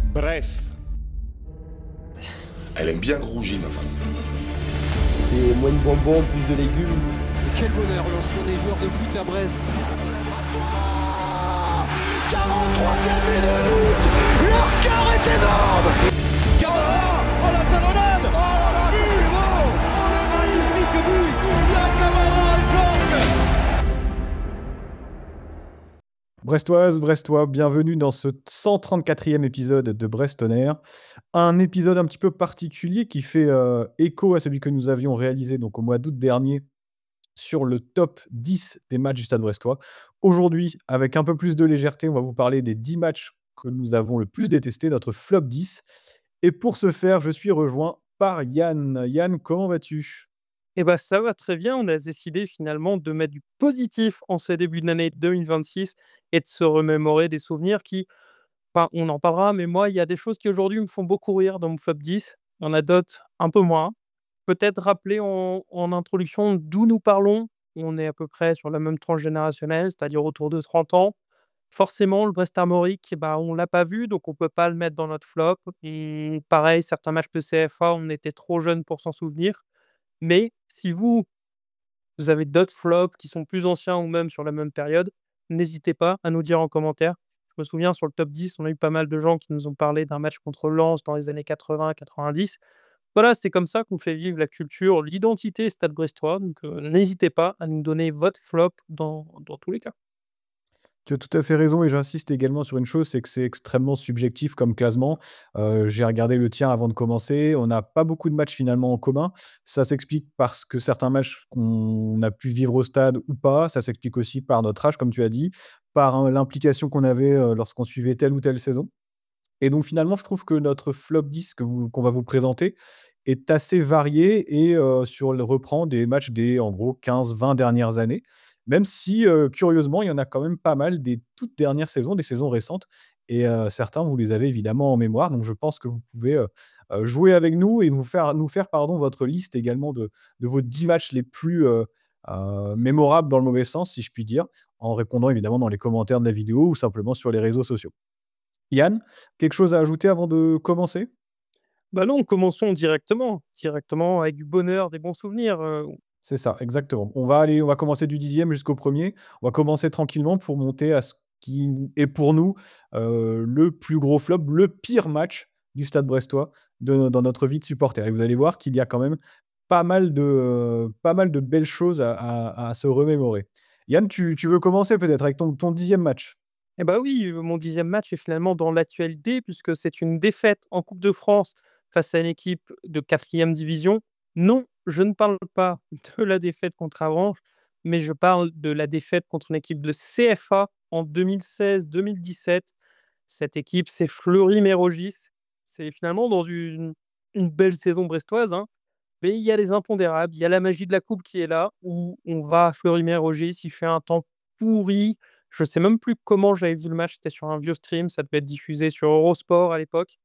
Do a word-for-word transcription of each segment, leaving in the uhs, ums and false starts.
Brest. Elle aime bien grouger, ma femme. C'est moins de bonbons, plus de légumes. Et quel bonheur lorsqu'on est joueur de foot à Brest. quarante-troisième minute. Leur cœur est énorme. Camara. Oh la talonnade. Oh là là, c'est bon. Oh le magnifique but. La Camara, Georges. Brestoise, Brestois, bienvenue dans ce cent trente-quatrième épisode de Brest On Air. Un épisode un petit peu particulier qui fait euh, écho à celui que nous avions réalisé donc, au mois d'août dernier sur le top dix des matchs du Stade Brestois. Aujourd'hui, avec un peu plus de légèreté, on va vous parler des dix matchs que nous avons le plus détestés, notre flop dix. Et pour ce faire, je suis rejoint par Yann. Yann, comment vas-tu ? Eh ben, ça va très bien. On a décidé finalement de mettre du positif en ce début d'année deux mille vingt-six et de se remémorer des souvenirs qui, enfin, on en parlera, mais moi, il y a des choses qui aujourd'hui me font beaucoup rire dans mon flop dix. Il y en a d'autres un peu moins. Peut-être rappeler en, en introduction d'où nous parlons. On est à peu près sur la même tranche générationnelle, c'est-à-dire autour de trente ans. Forcément, le Brest Armorique, bah, on ne l'a pas vu, donc on ne peut pas le mettre dans notre flop. Et pareil, certains matchs de C F A, on était trop jeunes pour s'en souvenir. Mais si vous, vous avez d'autres flops qui sont plus anciens ou même sur la même période, n'hésitez pas à nous dire en commentaire. Je me souviens, sur le top dix, on a eu pas mal de gens qui nous ont parlé d'un match contre Lens dans les années quatre-vingts quatre-vingt-dix. Voilà, c'est comme ça qu'on fait vivre la culture, l'identité Stade Brestois. Donc euh, n'hésitez pas à nous donner votre flop dans, dans tous les cas. Tu as tout à fait raison et j'insiste également sur une chose, c'est que c'est extrêmement subjectif comme classement. Euh, j'ai regardé le tien avant de commencer. On n'a pas beaucoup de matchs finalement en commun. Ça s'explique parce que certains matchs qu'on a pu vivre au stade ou pas. Ça s'explique aussi par notre âge, comme tu as dit, par hein, l'implication qu'on avait euh, lorsqu'on suivait telle ou telle saison. Et donc finalement, je trouve que notre flop dix que vous- qu'on va vous présenter est assez varié et euh, sur le reprend des matchs des en gros quinze vingt dernières années. Même si, euh, curieusement, il y en a quand même pas mal des toutes dernières saisons, des saisons récentes. Et euh, certains, vous les avez évidemment en mémoire. Donc je pense que vous pouvez euh, euh, jouer avec nous et nous faire, nous faire pardon, votre liste également de, de vos dix matchs les plus euh, euh, mémorables dans le mauvais sens, si je puis dire, en répondant évidemment dans les commentaires de la vidéo ou simplement sur les réseaux sociaux. Yann, quelque chose à ajouter avant de commencer? Bah non, commençons directement, directement avec du bonheur, des bons souvenirs. euh, C'est ça, exactement. On va aller on va commencer du dixième jusqu'au premier. On va commencer tranquillement pour monter à ce qui est pour nous, heu, le plus gros flop, le pire match du Stade brestois de dans notre vie de supporter et vous allez voir qu'il y a quand même pas mal de, heu, pas mal de belles choses à à à se remémorer. Yann, tu tu veux commencer peut-être avec ton ton dixième match? Eh bah oui, heu, mon dixième match est finalement dans l'actualité puisque c'est une défaite en Coupe de France face à une équipe de quatrième division. Non, je ne parle pas de la défaite contre Avranches, mais je parle de la défaite contre une équipe de C F A en deux mille seize deux mille dix-sept. Cette équipe, c'est Fleury-Mérogis. C'est finalement dans une une belle saison brestoise, hein, mais il y a les impondérables, il y a la magie de la coupe qui est là, où on va à Fleury-Mérogis, il fait un temps pourri. Je sais même plus comment j'avais vu le match, c'était sur un vieux stream, ça devait être diffusé sur Eurosport à l'époque.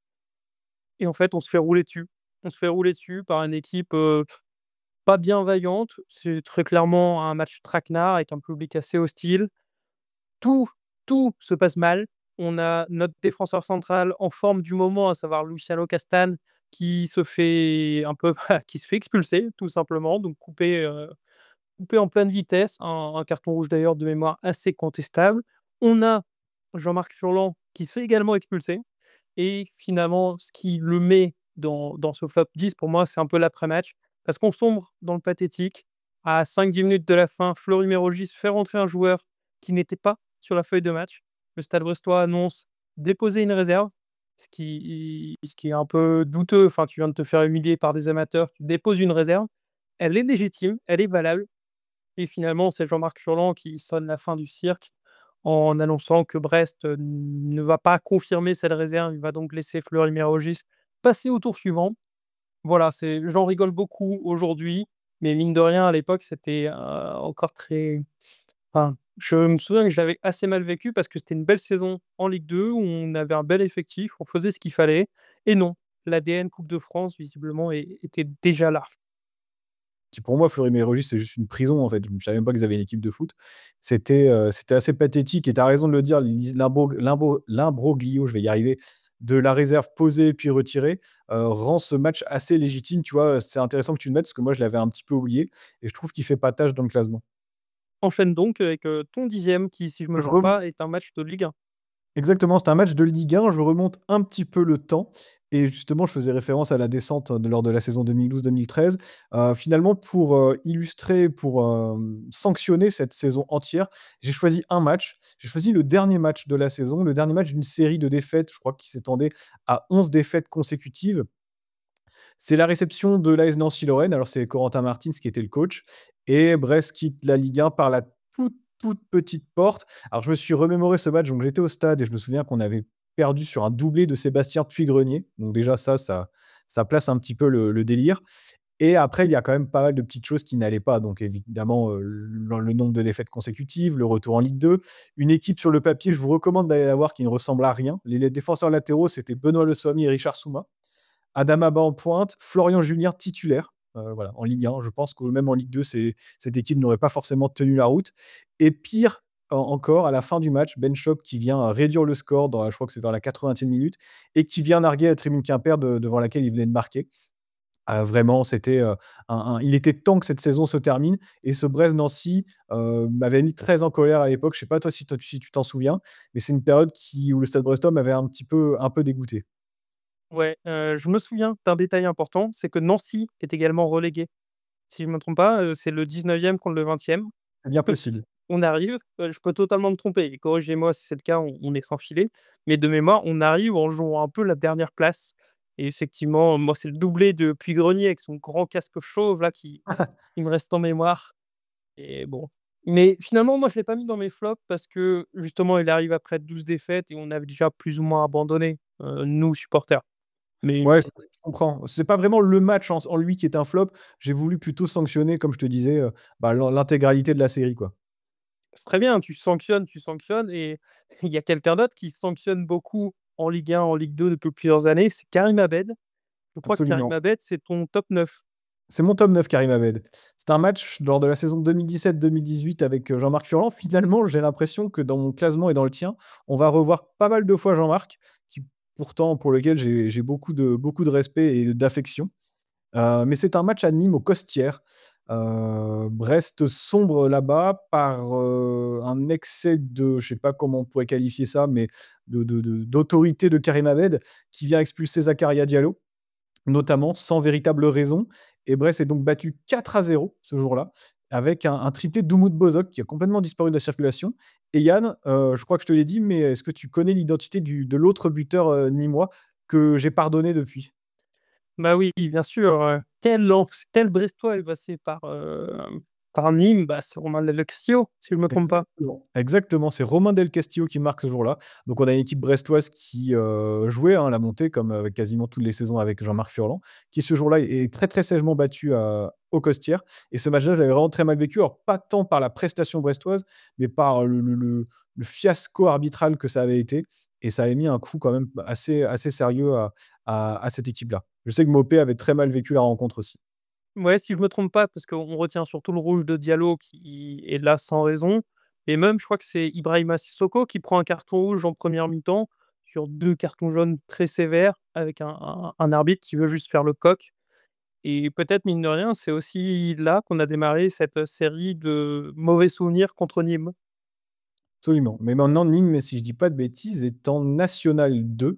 Et en fait, on se fait rouler dessus. On se fait rouler dessus par une équipe euh, pas bienveillante. C'est très clairement un match traquenard avec un public assez hostile. Tout, tout se passe mal. On a notre défenseur central en forme du moment, à savoir Luciano Castan, qui se fait un peu, qui se fait expulser, tout simplement, donc coupé, euh, coupé en pleine vitesse, un, un carton rouge d'ailleurs de mémoire assez contestable. On a Jean-Marc Furlan qui se fait également expulser. Et finalement, ce qui le met dans, dans ce flop dix, pour moi, c'est un peu l'après-match, parce qu'on sombre dans le pathétique. À cinq dix minutes de la fin, Flory Mérogis fait rentrer un joueur qui n'était pas sur la feuille de match. Le Stade brestois annonce déposer une réserve, ce qui, ce qui est un peu douteux. Enfin, tu viens de te faire humilier par des amateurs, tu déposes une réserve. Elle est légitime, elle est valable. Et finalement, c'est Jean-Marc Furlan qui sonne la fin du cirque en annonçant que Brest euh, ne va pas confirmer cette réserve. Il va donc laisser Fleury-Mérogis passer au tour suivant. Voilà, c'est, j'en rigole beaucoup aujourd'hui, mais mine de rien, à l'époque, c'était euh, encore très. Enfin, je me souviens que je l'avais assez mal vécu parce que c'était une belle saison en Ligue deux où on avait un bel effectif, on faisait ce qu'il fallait. Et non, l'A D N Coupe de France, visiblement, est- était déjà là. Qui pour moi, Fleury-Mérogis, c'est juste une prison, en fait. Je ne savais même pas qu'ils avaient une équipe de foot. C'était, heu, c'était assez pathétique et tu as raison de le dire, l'is l'imbro l'imbo l'imbroglio, je vais y arriver, de la réserve posée puis retirée, heu, rend ce match assez légitime, tu vois? C'est intéressant que tu le mettes parce que moi je l'avais un petit peu oublié et je trouve qu'il fait pas tâche dans le classement. Enchaîne donc avec, heu, ton dixième qui, si je me Je trompe rem pas, est un match de Ligue un. Exactement, c'est un match de Ligue un. Je remonte un petit peu le temps et justement, je faisais référence à la descente de lors de la saison deux mille douze deux mille treize. Heu, finalement, pour, heu, illustrer, pour, hem, sanctionner cette saison entière, j'ai choisi un match. J'ai choisi le dernier match de la saison, le dernier match d'une série de défaites, je crois qui s'étendait à onze défaites consécutives. C'est la réception de l'A S Nancy-Lorraine. Alors, c'est Corentin Martins qui était le coach et Brest quitte la Ligue un par la toute, toute petite porte. Alors, je me suis remémoré ce match, donc j'étais au stade et je me souviens qu'on avait perdu sur un doublé de Sébastien Puy-Grenier. Donc déjà ça, ça ça place un petit peu le le délire et après il y a quand même pas mal de petites choses qui n'allaient pas. Donc évidemment, heu, le le nombre de défaites consécutives, le retour en Ligue deux, une équipe sur le papier, je vous recommande d'aller la voir, qui ne ressemble à rien. Les les défenseurs latéraux, c'était Benoît Le Sommier et Richard Souma. Adama Ba en pointe, Florian Julien titulaire, heu, voilà, en Ligue un. Je pense que même en Ligue deux, c'est cette équipe n'aurait pas forcément tenu la route et pire en encore, à la fin du match, Ben Chop qui vient réduire le score dans la je crois que c'est vers la quatre-vingtième minute et qui vient narguer la tribune Quimper de devant laquelle il venait de marquer. Heu, vraiment, c'était, heu, un un il était temps que cette saison se termine et ce Brest-Nancy, heu, m'avait mis très en colère à l'époque. Je sais pas toi si toi si tu t'en souviens, mais c'est une période qui où le Stade brestois m'avait un petit peu un peu dégoûté. Ouais, heu, je me souviens d'un détail important, c'est que Nancy est également relégué. Si je me trompe pas, heu, c'est le dix-neuvième contre le vingtième. C'est bien possible. On arrive, heu, je peux totalement me tromper et corrigez-moi si c'est le cas, on on est sans filet. Mais de mémoire, on arrive en jouant un peu la dernière place et effectivement, moi, c'est le doublé de Puy-Grenier avec son grand casque chauve là qui qui me reste en mémoire et bon. Mais finalement, moi, je l'ai pas mis dans mes flops parce que justement, il arrive après douze défaites et on avait déjà plus ou moins abandonné, heu, nous supporters. Mais Ouais, je je comprends. C'est pas vraiment le match en en lui qui est un flop. J'ai voulu plutôt sanctionner, comme je te disais, heu, bah, l'in l'intégralité de la série, quoi. c'est très bien, tu sanctionnes, tu sanctionnes et il y a quelqu'un d'autre qui sanctionne beaucoup en Ligue un, en Ligue deux depuis plusieurs années, c'est Karim Abed. Je crois que Karim Absolument. Abed, c'est ton top neuf. C'est mon top neuf, Karim Abed. C'est un match lors de la saison deux mille dix-sept deux mille dix-huit avec, heu, Jean-Marc Furlan. Finalement, j'ai l'impression que dans mon classement et dans le tien, on va revoir pas mal de fois Jean-Marc, qui pourtant pour lequel j'ai j'ai beaucoup de beaucoup de respect et d'affection. Heu, mais c'est un match à Nîmes, aux Costières. Heu, Brest sombre là-bas par, heu, un excès de je sais pas comment on pourrait qualifier ça, mais de de de d'autorité de Karim Abed, qui vient expulser Zakaria Diallo, notamment, sans véritable raison et Brest est donc battu quatre à zéro ce jour-là, avec un un triplé d'Oumoud Bozok qui a complètement disparu de la circulation et Yann, heu, je crois que je te l'ai dit, mais est-ce que tu connais l'identité du de l'autre buteur, heu, nîmois que j'ai pardonné depuis? Bah oui, bien sûr, heu, tel Lens tel Brestois est passé par, hem, par Nîmes, bah, c'est Romain Lelexio, si je me trompe pas. Exactement. Exactement, c'est Romain Del Castillo qui marque ce jour-là. Donc on a une équipe brestoise qui, heu, jouait, hein, la montée comme, heu, quasiment toutes les saisons avec Jean-Marc Furlan, qui ce jour-là est très, très sagement battu à aux Costières et ce match-là, je l'avais vraiment très mal vécu. Alors pas tant par la prestation brestoise, mais par le le le le fiasco arbitral que ça avait été et ça avait mis un coup quand même assez assez sérieux à à à cette équipe-là. Je sais que Mopé avait très mal vécu la rencontre aussi. Ouais, si je me trompe pas, parce qu'on retient surtout le rouge de Diallo qui est là sans raison et même je crois que c'est Ibrahima Sissoko qui prend un carton rouge en première mi-temps sur deux cartons jaunes très sévères avec un un un arbitre qui veut juste faire le coq et peut-être mine de rien, c'est aussi là qu'on a démarré cette série de mauvais souvenirs contre Nîmes. Absolument. Mais maintenant Nîmes, si je dis pas de bêtises, est en National deux.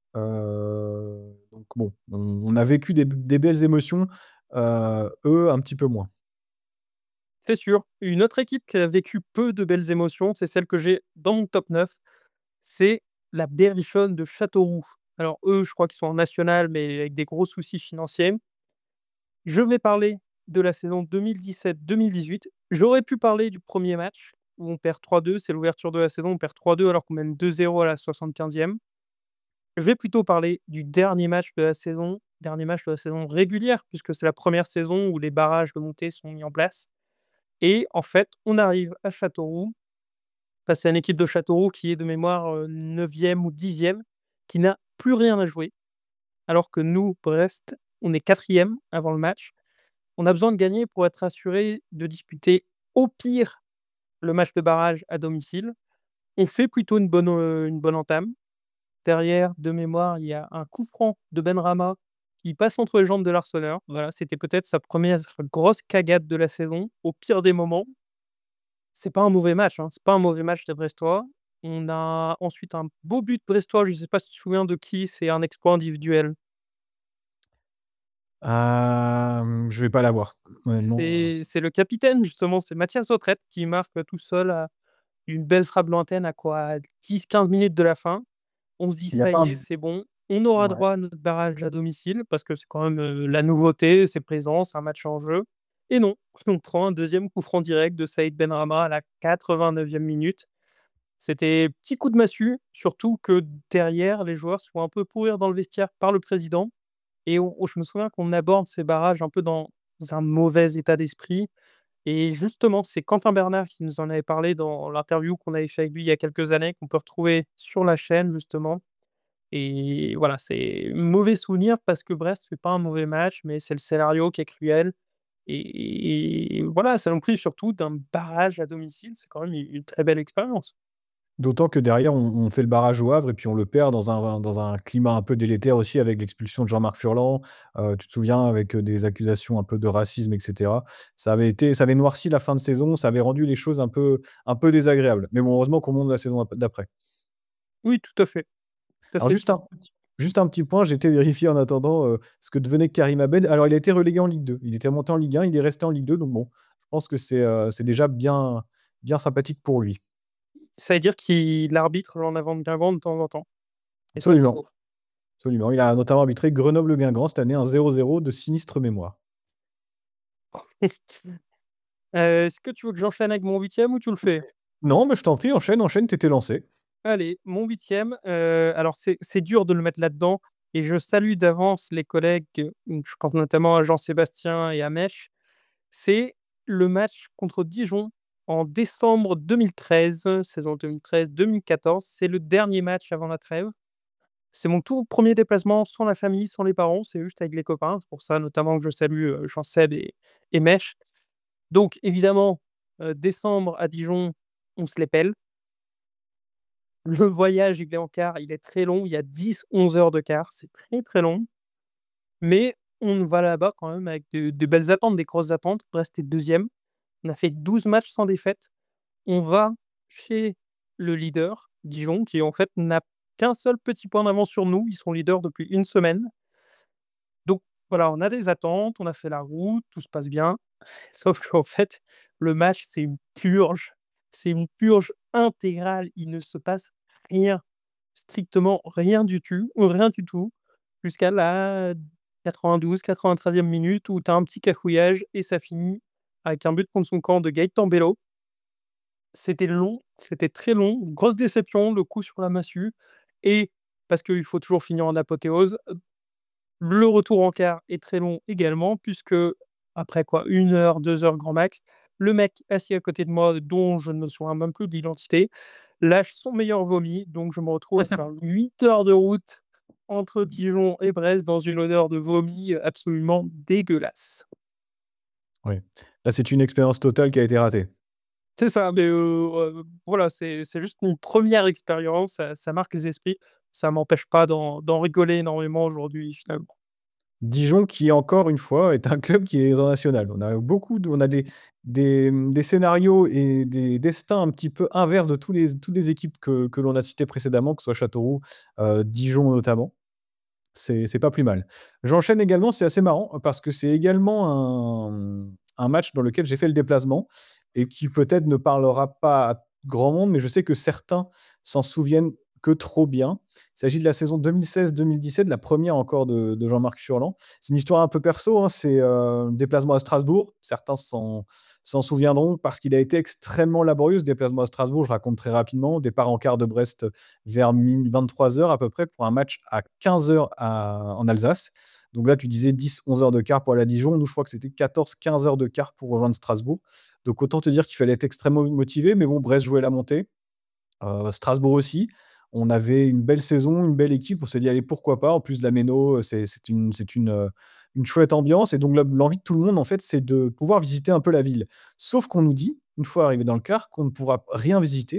Heu, donc bon, on on a vécu des des belles émotions, heu, eux, un petit peu moins. C'est sûr. Une autre équipe qui a vécu peu de belles émotions, c'est celle que j'ai dans mon top neuf, c'est la Berrichonne de Châteauroux. Alors eux, je crois qu'ils sont en national, mais avec des gros soucis financiers. Je vais parler de la saison deux mille dix-sept deux mille dix-huit. J'aurais pu parler du premier match où on perd trois deux, c'est l'ouverture de la saison, on perd trois deux alors qu'on mène deux zéro à la soixante-quinzième. Je vais plutôt parler du dernier match de la saison, dernier match de la saison régulière, puisque c'est la première saison où les barrages de montée sont mis en place. Et en fait, on arrive à Châteauroux, face à une équipe de Châteauroux qui est de mémoire, heu, neuvième ou dixième, qui n'a plus rien à jouer, alors que nous, Brest, on est quatrième avant le match. On a besoin de gagner pour être assuré de disputer, au pire, le match de barrage à domicile. On fait plutôt une bonne, heu, une bonne entame. derrière, de mémoire, il y a un coup franc de Benrahma qui passe entre les jambes de l'Arseneur. Voilà, c'était peut-être sa première grosse cagade de la saison, au pire des moments. C'est pas un mauvais match, hein, c'est pas un mauvais match des Brestois. On a ensuite un beau but brestois, je sais pas si tu te souviens de qui, c'est un exploit individuel. Hem, je vais pas l'avoir. Honnêtement, heu, C'est c'est le capitaine justement, c'est Mathias Autrette qui marque, heu, tout seul à une belle frappe lointaine à quoi dix quinze minutes de la fin. On se dit: il y a «Ça pas y est, un c'est bon, on aura ouais. droit à notre barrage à domicile», parce que c'est quand même, heu, la nouveauté, c'est présent, c'est un match en jeu et non, on prend un deuxième coup franc direct de Saïd Benrahma à la quatre-vingt-neuvième minute. C'était petit coup de massue, surtout que derrière, les joueurs se font un peu pourrir dans le vestiaire par le président et on on je me souviens qu'on aborde ces barrages un peu dans un mauvais état d'esprit et justement, c'est Quentin Bernard qui nous en avait parlé dans l'interview qu'on avait fait avec lui il y a quelques années, qu'on peut retrouver sur la chaîne justement et voilà, c'est mauvais souvenir parce que Brest fait pas un mauvais match, mais c'est le scénario qui est cruel et et voilà, ça nous prive surtout d'un barrage à domicile, c'est quand même u une très belle expérience. D'autant que derrière, on on fait le barrage au Havre et puis on le perd dans un dans un climat un peu délétère aussi avec l'expulsion de Jean-Marc Furlan. Heu, tu te souviens avec, heu, des accusations un peu de racisme et cetera. Ça avait été ça avait noirci la fin de saison, ça avait rendu les choses un peu un peu désagréables. Mais bon, heureusement qu'on monte la saison ap d'après. Oui, tout à fait, tout à Alors fait. juste un petit juste un petit point, j'ai été vérifier en attendant, heu, ce que devenait Karim Abed. Alors il a été relégué en Ligue deux. Il était monté en Ligue un, il est resté en Ligue deux, donc bon, je pense que c'est, heu, c'est déjà bien bien sympathique pour lui. Ça veut dire qu'il arbitre en avant de Guingamp de temps en temps et ça, c'est Absolument, beau. absolument. Il a notamment arbitré Grenoble-Guingamp cette année, un zéro zéro de sinistre mémoire. Heu, est-ce que tu veux que j'enchaîne avec mon huitième ou tu le fais? Non, mais je t'en prie, enchaîne, enchaîne, tu étais lancé. Allez, mon huitième, e alors c'est c'est dur de le mettre là-dedans et je salue d'avance les collègues, mmh, je pense notamment à Jean-Sébastien et à Mèche. C'est le match contre Dijon en décembre deux mille treize, saison deux mille treize-deux mille quatorze. C'est le dernier match avant la trêve. C'est mon tout premier déplacement sans la famille, sans les parents, c'est juste avec les copains. C'est pour ça notamment que je salue, heu, Jean-Seb et et Mèche. Donc évidemment, heu, décembre à Dijon, on se les pèle. Le voyage, il est en car, il est très long, il y a dix onze heures de car, c'est très, très long. Mais on va là-bas quand même avec de de belles attentes, des grosses attentes. Brest est deuxième. On a fait douze matchs sans défaite. On va chez le leader, Dijon, qui en fait n'a qu'un seul petit point d'avance sur nous. Ils sont leaders depuis une semaine. Donc voilà, on a des attentes, on a fait la route, tout se passe bien. Sauf qu'en fait, le match, c'est une purge. C'est une purge intégrale. Il ne se passe rien, strictement rien du tout, ou rien du tout, jusqu'à la quatre-vingt-douze quatre-vingt-treizième minute où tu as un petit cafouillage et ça finit avec un but contre son camp de Gaëtan Bello. C'était long, c'était très long, grosse déception, le coup sur la massue et parce qu'il faut toujours finir en apothéose, le retour en quart est très long également puisque après quoi une heure, deux heures grand max, le mec assis à côté de moi, dont je ne me souviens même plus de l'identité, lâche son meilleur vomi, donc je me retrouve à faire huit heures de route entre Dijon et Brest dans une odeur de vomi, heu, absolument dégueulasse. Oui. Là, c'est une expérience totale qui a été ratée. C'est ça, mais heu heu, voilà, c'est c'est juste une première expérience, ça ça marque les esprits. Ça m'empêche pas d'en d'en rigoler énormément aujourd'hui, finalement. Dijon qui, encore une fois, est un club qui est en national. On a beaucoup de on a des des, mmh, des scénarios et des destins un petit peu inverses de tous les toutes les équipes que que l'on a citées précédemment, que ce soit Châteauroux, heu, Dijon notamment. C'est c'est pas plus mal. J'enchaîne également, c'est assez marrant parce que c'est également un, mmh, un match dans lequel j'ai fait le déplacement et qui peut-être ne parlera pas à grand monde, mais je sais que certains s'en souviennent que trop bien. Il s'agit de la saison deux mille seize-deux mille dix-sept, la première encore de de Jean-Marc Furlan. C'est une histoire un peu perso, hein, c'est, heu, un déplacement à Strasbourg. Certains s'en s'en souviendront parce qu'il a été extrêmement laborieux ce déplacement à Strasbourg. Je raconte très rapidement. Départ en quart de Brest vers min vingt-trois heures à peu près pour un match à quinze heures à en Alsace. Donc là, tu disais dix onze heures de quart pour aller à Dijon. Nous, je crois que c'était quatorze quinze heures de quart pour rejoindre Strasbourg. Donc autant te dire qu'il fallait être extrêmement motivé, mais bon, Brest jouait la montée, heu, Strasbourg aussi. On avait une belle saison, une belle équipe. On s'est dit: «Allez, pourquoi pas?» En plus, la Méno, c'est c'est une c'est une, heu, une chouette ambiance et donc la l'envie de tout le monde, en fait, c'est de pouvoir visiter un peu la ville. Sauf qu'on nous dit, une fois arrivé dans le quart, qu'on ne pourra rien visiter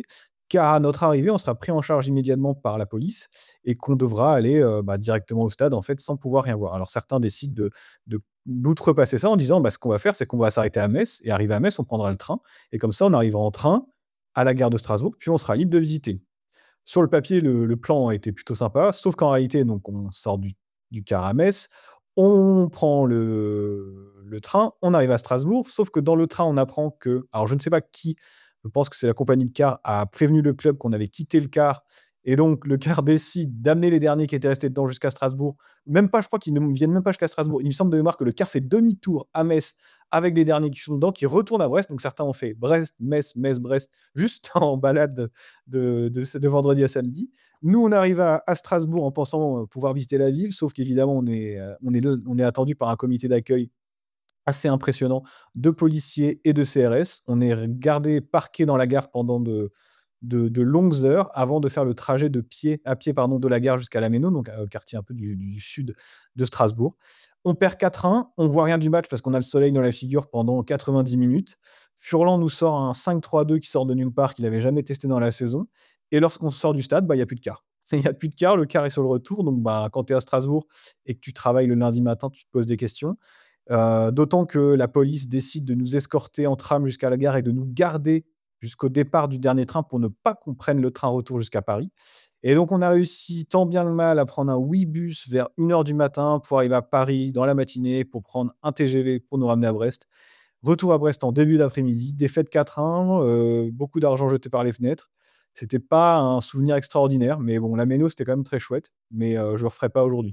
qu'à notre arrivée, on sera pris en charge immédiatement par la police et qu'on devra aller, heu, bah, directement au stade, en fait, sans pouvoir rien voir. Alors certains décident de de d'outrepasser ça en disant: «Bah, ce qu'on va faire, c'est qu'on va s'arrêter à Metz et arrivé à Metz, on prendra le train et comme ça, on arrivera en train à la gare de Strasbourg, puis on sera libre de visiter». Sur le papier, le le plan était plutôt sympa, sauf qu'en réalité, donc on sort du du car à Metz, on prend le le train, on arrive à Strasbourg, sauf que dans le train, on apprend que alors je ne sais pas qui, je pense que c'est la compagnie de car, a prévenu le club qu'on avait quitté le car et donc le car décide d'amener les derniers qui étaient restés dedans jusqu'à Strasbourg. Même pas, je crois qu'ils ne viennent même pas jusqu'à Strasbourg. Il me semble de mémoire que le car fait demi-tour à Metz avec les derniers qui sont dedans, qui retournent à Brest. Donc certains ont fait Brest, Metz, Metz, Brest, juste en balade de de de vendredi à samedi. Nous, on arrive à à Strasbourg en pensant, heu, pouvoir visiter la ville, sauf qu'évidemment, on est, heu, on est le on est attendu par un comité d'accueil assez impressionnant de policiers et de C R S. On est gardé, parqué dans la gare pendant de de de longues heures avant de faire le trajet de pied à pied, pardon, de la gare jusqu'à la Méno, donc heu, quartier un peu du du sud de Strasbourg. On perd quatre un, on voit rien du match parce qu'on a le soleil dans la figure pendant quatre-vingt-dix minutes. Furlan nous sort un cinq trois deux qui sort de nulle part, qu'il avait jamais testé dans la saison et lorsqu'on sort du stade, bah, il y a plus de car. Il y a plus de car, le car est sur le retour donc bah, quand tu es à Strasbourg et que tu travailles le lundi matin, tu te poses des questions. Heu, d'autant que la police décide de nous escorter en tram jusqu'à la gare et de nous garder jusqu'au départ du dernier train pour ne pas qu'on prenne le train retour jusqu'à Paris et donc on a réussi tant bien que mal à prendre un Ouibus vers une heure du matin pour arriver à Paris dans la matinée, pour prendre un T G V pour nous ramener à Brest. Retour à Brest en début d'après-midi, défaite quatre un, heu, beaucoup d'argent jeté par les fenêtres. C'était pas un souvenir extraordinaire, mais bon, la méno, c'était quand même très chouette, mais heu, je le referai pas aujourd'hui.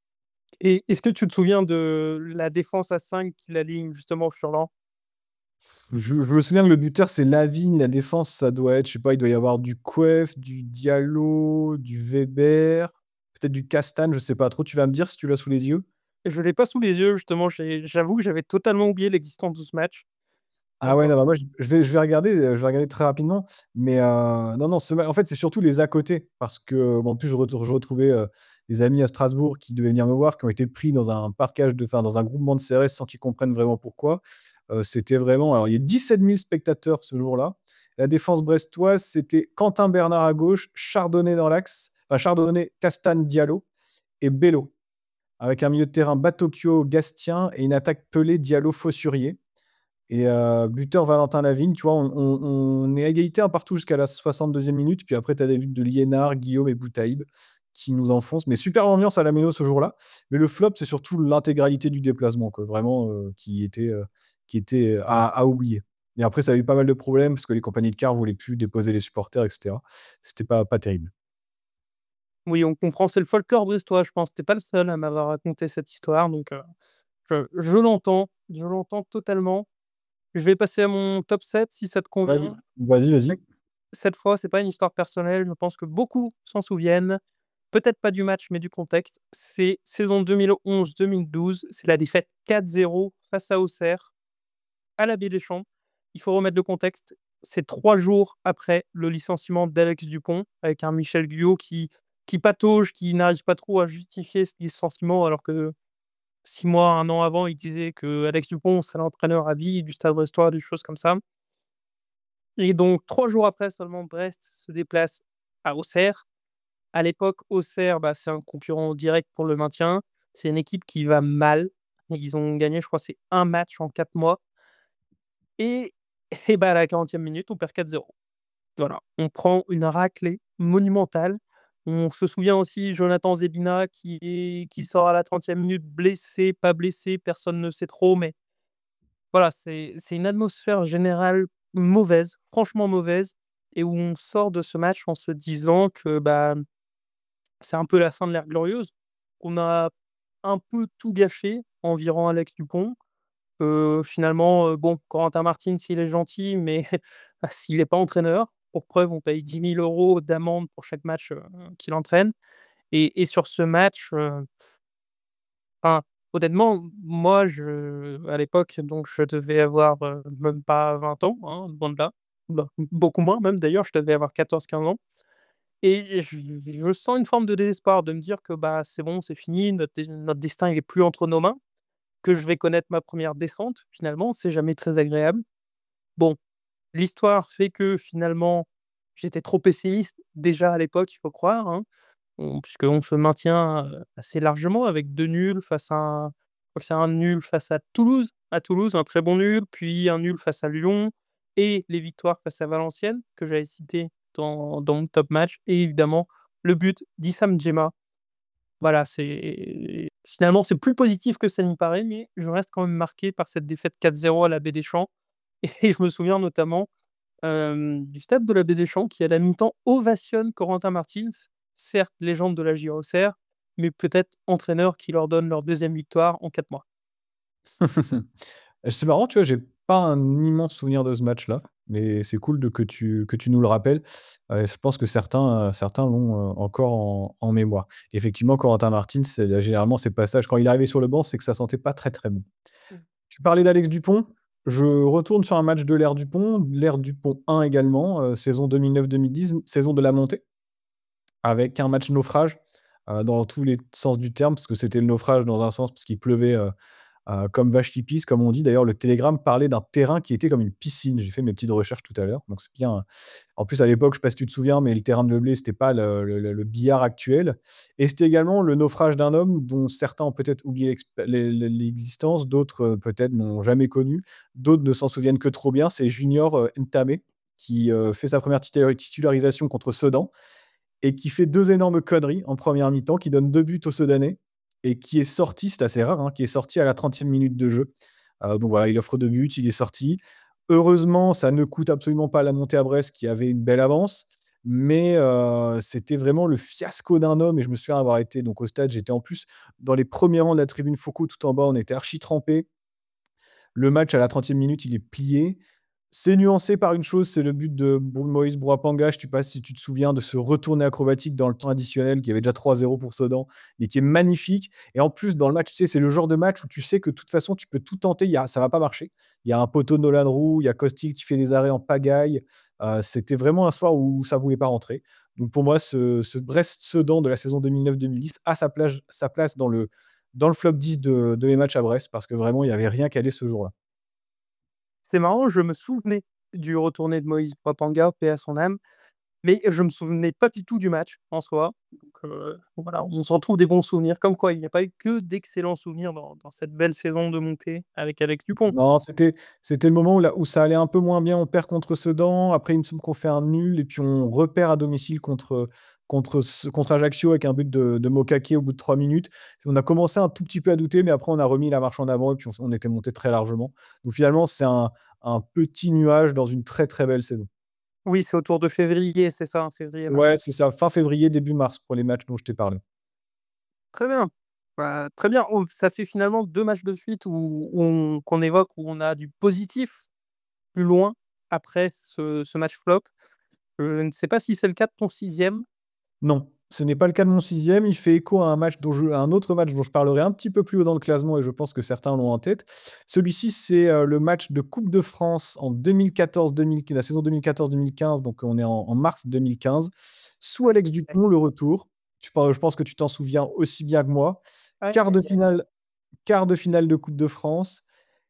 Et est-ce que tu te souviens de la défense à cinq qui aligne justement Furlan? Je je me souviens que le buteur, c'est Lavigne, la défense, ça doit être, je sais pas, il doit y avoir du Couef, du Diallo, du Weber, peut-être du Castan, je sais pas trop. Tu vas me dire si tu l'as sous les yeux? Je l'ai pas sous les yeux justement, j'ai j'avoue que j'avais totalement oublié l'existence de ce match. Ah ouais, Heu, non, bah, moi, je je vais je vais regarder, heu, je vais regarder très rapidement, mais heu, non, non, ce ma en fait, c'est surtout les à côté parce que, bon, en plus, je retou je retrouvais, heu, des amis à Strasbourg qui devaient venir me voir, qui ont été pris dans un parquage de enfin, dans un groupement de C R S sans qu'ils comprennent vraiment pourquoi. Heu, c'était vraiment alors, il y a dix-sept mille spectateurs ce jour-là. La défense brestoise, c'était Quentin Bernard à gauche, Chardonnay dans l'axe, enfin, Chardonnay, Castagne, Diallo et Bello, avec un milieu de terrain Batocchio, Gastien et une attaque Pelé, Diallo, Faussurier. Et heu, buteur Valentin Lavigne, tu vois? On on on est à égalité un partout jusqu'à la soixante-deuxième minute, puis après tu as des buts de Liénard, Guillaume et Boutaïb qui nous enfoncent. Mais super ambiance à la Méno ce jour-là. Mais le flop, c'est surtout l'intégralité du déplacement, quoi, vraiment, heu, qui était, heu, qui était, heu, à à oublier. Et après ça a eu pas mal de problèmes parce que les compagnies de cars voulaient plus déposer les supporters et cetera. C'était pas pas terrible. oui, on comprend, c'est le folklore brestois, je pense. Tu pas le seul à m'avoir raconté cette histoire, donc heu, je je l'entends, je l'entends totalement. Je vais passer à mon top sept si ça te Vas-y, convient. vas-y, vas-y. Tac. Cette fois, c'est pas une histoire personnelle, je pense que beaucoup s'en souviennent. Peut-être pas du match, mais du contexte. C'est saison deux mille onze deux mille douze, c'est la défaite quatre zéro face à Auxerre, à la Baie-des-Champs. Il faut remettre le contexte, c'est trois jours après le licenciement d'Alex Dupont, avec un Michel Guyot qui qui patauge, qui n'arrive pas trop à justifier ce licenciement, alors que six mois, un an avant, il disait qu'Alex Dupont serait l'entraîneur à vie du Stade brestois, des choses comme ça. Et donc trois jours après seulement, Brest se déplace à Auxerre. À l'époque, Auxerre, bah, c'est un concurrent direct pour le maintien. C'est une équipe qui va mal. Ils ont gagné, je crois, c'est un match en quatre mois et et bah, à la quarantième minute, on perd quatre zéro. Voilà, on prend une raclée monumentale. On se souvient aussi Jonathan Zebina qui est qui sort à la trentième minute blessé, pas blessé, personne ne sait trop, mais voilà, c'est c'est une atmosphère générale mauvaise, franchement mauvaise et où on sort de ce match en se disant que, bah, c'est un peu la fin de l'ère glorieuse. On a un peu tout gâché en virant Alex Dupont. Heu, finalement, heu, bon, Corentin Martins, il est gentil, mais bah, s'il est pas entraîneur. Pour preuve, on paye dix mille euros d'amende pour chaque match, heu, qu'il entraîne et et sur ce match, heu, enfin, honnêtement, moi, je à l'époque, donc je devais avoir, heu, même pas vingt ans, hein, loin de là. Bah, beaucoup moins même d'ailleurs, je devais avoir quatorze quinze ans et je je sens une forme de désespoir de me dire que, bah, c'est bon, c'est fini, notre des notre destin, il est plus entre nos mains, que je vais connaître ma première descente finalement, c'est jamais très agréable. Bon, l'histoire fait que finalement, j'étais trop pessimiste déjà à l'époque, il faut croire, hein. On Puisqu'on se maintient, heu, assez largement avec deux nuls face à un je crois que c'est un nul face à Toulouse à Toulouse, un très bon nul, puis un nul face à Lyon et les victoires face à Valenciennes que j'avais citées dans dans mon top match et évidemment le but d'Issam Djemma. Voilà, c'est finalement, c'est plus positif que ça n'y paraît, mais je reste quand même marqué par cette défaite quatre zéro à la Baie-des-Champs et je me souviens notamment, hem, du stade de la Baie-des-Champs qui, à la mi-temps, ovationne Corentin Martins, certes légende de la J O C R, mais peut-être entraîneur qui leur donne leur deuxième victoire en quatre mois. C'est marrant, tu vois, j'ai pas un immense souvenir de ce match-là, mais c'est cool de que tu que tu nous le rappelles. Heu, je pense que certains, heu, certains l'ont, heu, encore en en mémoire. Effectivement, Corentin Martins, c'est il généralement ces passages quand il est arrivé sur le banc, c'est que ça sentait pas très, très bon. Mmh. Tu parlais d'Alex Dupont, je retourne sur un match de l'ère Dupont, l'ère Dupont un également, heu, saison deux mille neuf deux mille dix, saison de la montée, avec un match naufrage, heu, dans tous les sens du terme, parce que c'était le naufrage dans un sens parce qu'il pleuvait, heu Heu, comme vache qui pisse, comme on dit. D'ailleurs, le Télégramme parlait d'un terrain qui était comme une piscine. J'ai fait mes petites recherches tout à l'heure, donc c'est bien. En plus, à l'époque, je ne sais pas si tu te souviens, mais le terrain de Leblé, c'était pas le le le le billard actuel et c'était également le naufrage d'un homme dont certains ont peut-être oublié l'exp l'e l'e l'existence, d'autres, heu, peut-être n'ont jamais connu, d'autres ne s'en souviennent que trop bien. C'est Junior, heu, Ntame qui, heu, fait sa première titu titularisation contre Sedan et qui fait deux énormes conneries en première mi-temps, qui donne deux buts aux Sedanais et qui est sorti, c'est assez rare, hein, qui est sorti à la trentième minute de jeu. Heu, donc voilà, il offre deux buts, il est sorti. Heureusement, ça ne coûte absolument pas la montée à Brest qui avait une belle avance, mais heu, c'était vraiment le fiasco d'un homme et je me souviens avoir été donc au stade, j'étais en plus dans les premiers rangs de la tribune Foucault tout en bas, on était archi trempés. Le match à la trentième minute, il est plié. C'est nuancé par une chose, c'est le but de Bou Moïse Bois-Panga. Je ne sais pas si tu te souviens de ce retourné acrobatique dans le temps additionnel qui avait déjà trois zéro pour Sedan, mais qui est magnifique et en plus dans le match, tu sais, c'est le genre de match où tu sais que de toute façon tu peux tout tenter, il y a ça va pas marcher. Il y a un poteau de Nolan Roux, il y a Costil qui fait des arrêts en pagaille. Heu, c'était vraiment un soir où ça voulait pas rentrer. Donc pour moi, ce ce Brest-Sedan de la saison deux mille neuf deux mille dix a sa plage sa place dans le dans le flop dix de de mes matchs à Brest parce que vraiment il y avait rien qui allait ce jour-là. C'est marrant, je me souvenais du retourné de Moïse Boapanga, paix à son âme, mais je me souvenais pas du tout du match en soi. Donc heu, voilà, on s'en trouve des bons souvenirs, comme quoi il n'y a pas eu que d'excellents souvenirs dans dans cette belle saison de montée avec Alex Dupont. Non, c'était c'était le moment où là où ça allait un peu moins bien. On perd contre Sedan, après il me semble qu'on fait un nul et puis on repère à domicile contre, contre ce contre Ajaccio avec un but de de Mokake au bout de trois minutes. On a commencé un tout petit peu à douter, mais après on a remis la marche en avant et puis on s on était monté très largement. Donc finalement, c'est un un petit nuage dans une très, très belle saison. Oui, c'est autour de février, c'est ça, février-mars. Ouais, c'est ça, fin février, début mars pour les matchs dont je t'ai parlé. Très bien. Bah, très bien. Oh, ça fait finalement deux matchs de suite où où on qu'on évoque, où on a du positif plus loin après ce ce match flop. Je ne sais pas si c'est le cas de ton sixième. Non, ce n'est pas le cas de mon sixième. Il fait écho à un match dont je à un autre match dont je parlerai un petit peu plus haut dans le classement et je pense que certains l'ont en tête. Celui-ci, c'est, heu, le match de coupe de France en deux mille quatorze deux mille la saison deux mille quatorze deux mille quinze, donc on est en en mars deux mille quinze. Sous Alex Dupont, le retour. Tu pen je pense que tu t'en souviens aussi bien que moi. Aïe, Quart de aïe, aïe. finale quart de finale de coupe de France.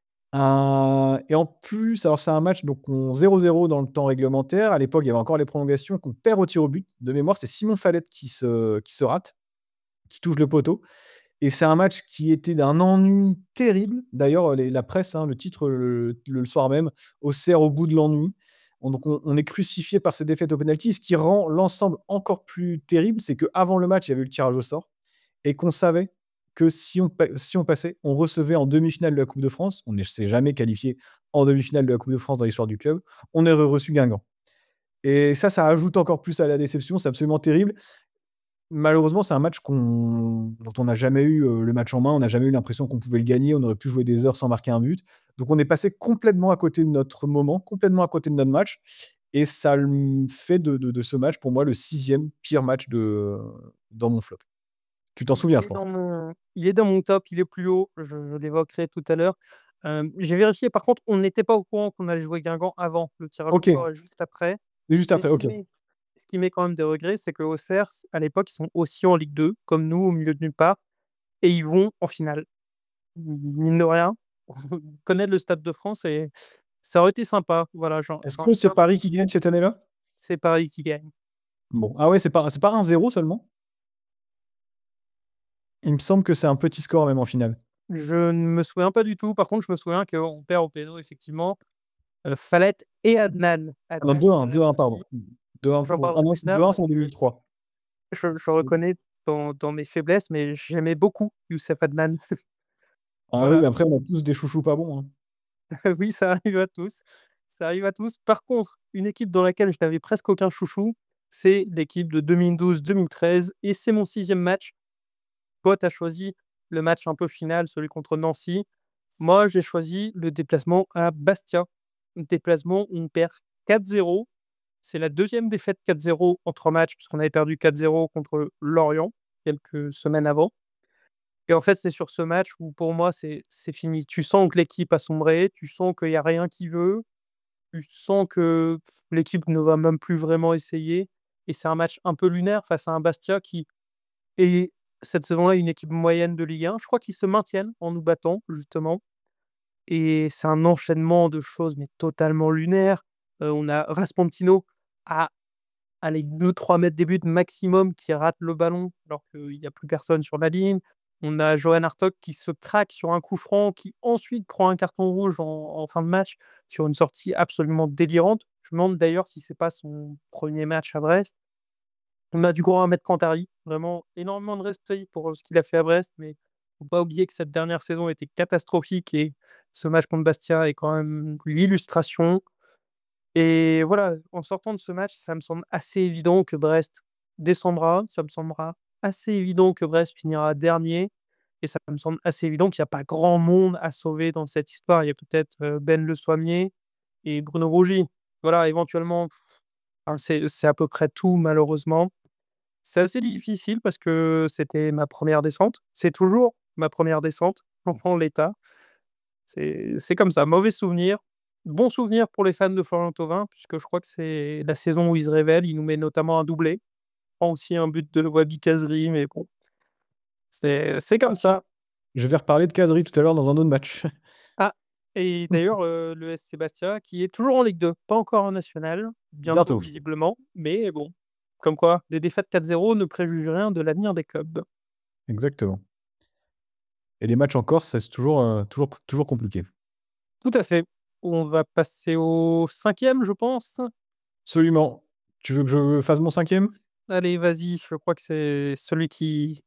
Heu et en plus, alors c'est un match donc on zéro zéro dans le temps réglementaire. À l'époque, il y avait encore les prolongations qu'on perd au tir au but. De mémoire, c'est Simon Falette qui se qui se rate, qui touche le poteau et c'est un match qui était d'un ennui terrible. D'ailleurs, les la presse, hein, le titre, le le soir même: «Auxerre au bout de l'ennui». On donc on on est crucifié par ces défaites au pénalty et ce qui rend l'ensemble encore plus terrible, c'est qu'avant le match, il y avait eu le tirage au sort et qu'on savait que si on pa si on passait, on recevait en demi-finale de la Coupe de France. On ne s'est jamais qualifié en demi-finale de la Coupe de France dans l'histoire du club. On aurait reçu Guingamp et ça, ça ajoute encore plus à la déception. C'est absolument terrible. Malheureusement, c'est un match qu'on dont on n'a jamais eu, heu, le match en main. On n'a jamais eu l'impression qu'on pouvait le gagner. On aurait pu jouer des heures sans marquer un but. Donc on est passé complètement à côté de notre moment, complètement à côté de notre match et ça m fait de de de ce match, pour moi, le sixième pire match de dans mon flop. Tu t'en Il souviens, je est pense? dans mon il est dans mon top, il est plus haut, je je l'évoquerai tout à l'heure. Hem, j'ai vérifié par contre, on n'était pas au courant qu'on allait jouer Guingamp avant. Le tirage au OK, sort est juste après. c'est juste Mais après, ce qui OK. met ce qui met quand même des regrets, c'est qu'Auxerre, s à l'époque, ils sont aussi en Ligue deux, comme nous, au milieu de nulle part et ils vont en finale. Mine de rien, connaître le Stade de France et ça aurait été sympa. Voilà, j'en Est-ce j'en que c'est garde Paris qui gagne cette année-là? c'est Paris qui gagne. Bon. Ah ouais, c'est pas, c'est pas un zéro seulement? Il me semble que c'est un petit score même en finale. Je ne me souviens pas du tout. Par contre, je me souviens qu'on perd au péno, effectivement. Euh, Fallet et Adnan. Ah non, Adnan deux un, qui a deux un, réussi. pardon. deux un J'en pour... parle Ah non, plus c'est tard. deux un, c'est en deux mille trois. Je, je C'est- reconnais dans, dans mes faiblesses, mais j'aimais beaucoup Youssef Adnan. Ah oui, Voilà. mais après, on a tous des chouchous pas bons. hein. Oui, ça arrive à tous. Ça arrive à tous. Par contre, une équipe dans laquelle je n'avais presque aucun chouchou, c'est l'équipe de deux mille douze deux mille treize. Et c'est mon sixième match. Toi, tu as choisi le match un peu final, celui contre Nancy. Moi, j'ai choisi le déplacement à Bastia. Un déplacement où on perd quatre zéro. C'est la deuxième défaite quatre zéro en trois matchs, puisqu'on avait perdu quatre zéro contre Lorient quelques semaines avant. Et en fait, c'est sur ce match où, pour moi, c'est c'est fini. Tu sens que l'équipe a sombré, tu sens qu'il n'y a rien qui veut, tu sens que l'équipe ne va même plus vraiment essayer. Et c'est un match un peu lunaire face à un Bastia qui est, cette saison-là, une équipe moyenne de Ligue un. Je crois qu'ils se maintiennent en nous battant, justement. Et c'est un enchaînement de choses, mais totalement lunaire. Euh, on a Raspontino à allez, deux trois mètres des buts maximum qui rate le ballon alors qu'il n'y a plus personne sur la ligne. On a Johan Hartog qui se craque sur un coup franc, qui ensuite prend un carton rouge en, en fin de match sur une sortie absolument délirante. Je me demande d'ailleurs si c'est pas son premier match à Brest. On a du grand Ahmed Kantari, vraiment énormément de respect pour ce qu'il a fait à Brest, mais faut pas oublier que cette dernière saison était catastrophique et ce match contre Bastia est quand même l'illustration. Et voilà, en sortant de ce match, ça me semble assez évident que Brest descendra, ça me semblera assez évident que Brest finira dernier, et ça me semble assez évident qu'il n'y a pas grand monde à sauver dans cette histoire. Il y a peut-être euh, Ben Le Soimier et Bruno Rougy. Voilà, éventuellement, enfin, c'est c'est à peu près tout, malheureusement. C'est assez difficile parce que c'était ma première descente. C'est toujours ma première descente en l'état. C'est c'est comme ça, mauvais souvenir. Bon souvenir pour les fans de Florian Thauvin, puisque je crois que c'est la saison où il se révèle. Il nous met notamment un doublé. Prend aussi un but de Wabi Kazri, mais bon, c'est c'est comme ça. Je vais reparler de Casery tout à l'heure dans un autre match. Ah, et d'ailleurs, euh, le S C Bastia, qui est toujours en Ligue deux, pas encore en National, bientôt Bientôt. visiblement, mais bon, comme quoi, des défaites quatre zéro ne préjugent rien de l'avenir des clubs. Exactement. Et les matchs en Corse, c'est toujours, euh, toujours, toujours compliqué. Tout à fait. On va passer au cinquième, je pense. Absolument. Tu veux que je fasse mon cinquième? Allez, vas-y, je crois que c'est celui qui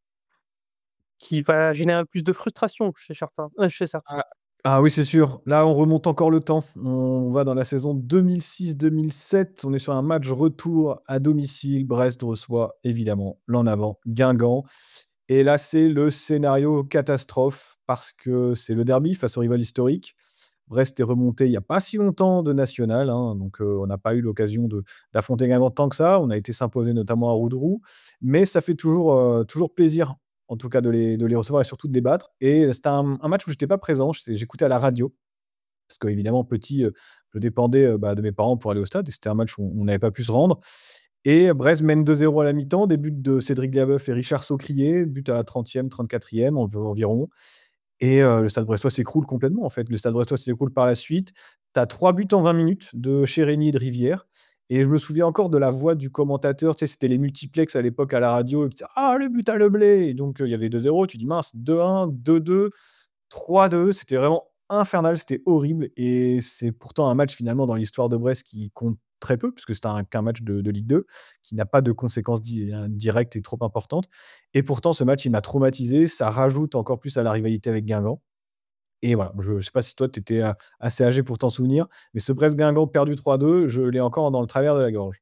qui va générer le plus de frustration chez certains, heu, chez certains. Ah, ah oui, c'est sûr. Là, on remonte encore le temps. On va dans la saison deux mille six deux mille sept. On est sur un match retour à domicile. Brest reçoit évidemment l'en avant Guingamp. Et là, c'est le scénario catastrophe parce que c'est le derby face au rival historique. Brest est remonté il n'y a pas si longtemps de national, hein, donc euh, on n'a pas eu l'occasion de, d'affronter Guingamp tant que ça. On a été s'imposer notamment à Roudroux, mais ça fait toujours, euh, toujours plaisir, en tout cas, de les, de les recevoir et surtout de les battre. Et c'était un, un match où j'étais pas présent, j'étais- j'écoutais à la radio, parce qu'évidemment, petit, euh, je dépendais euh, bah, de mes parents pour aller au stade, et c'était un match où on n'avait pas pu se rendre. Et Brest mène deux zéro à la mi-temps, des buts de Cédric Gabeuf et Richard Saucrier, but à la trentième, trente-quatrième env- environ. Et heu, le Stade brestois s'écroule complètement, en fait. Le Stade brestois s'écroule par la suite. Tu as trois buts en vingt minutes de Chérény et de Rivière, et je me souviens encore de la voix du commentateur. Tu sais, c'était les multiplex à l'époque à la radio. Il disait: «Ah, le but à Leblé!» Et donc, heu, il y avait deux zéro. Tu dis: «Mince, deux un, deux deux, trois deux». C'était vraiment infernal, c'était horrible, et c'est pourtant un match finalement dans l'histoire de Brest qui compte très peu puisque c'est un qu'un match de de Ligue deux qui n'a pas de conséquences di hein, directes et trop importantes, et pourtant ce match, il m'a traumatisé. Ça rajoute encore plus à la rivalité avec Guingamp, et voilà, je ne sais pas si toi tu étais assez âgé pour t'en souvenir, mais ce Brest-Guingamp perdu trois deux, je l'ai encore dans le travers de la gorge.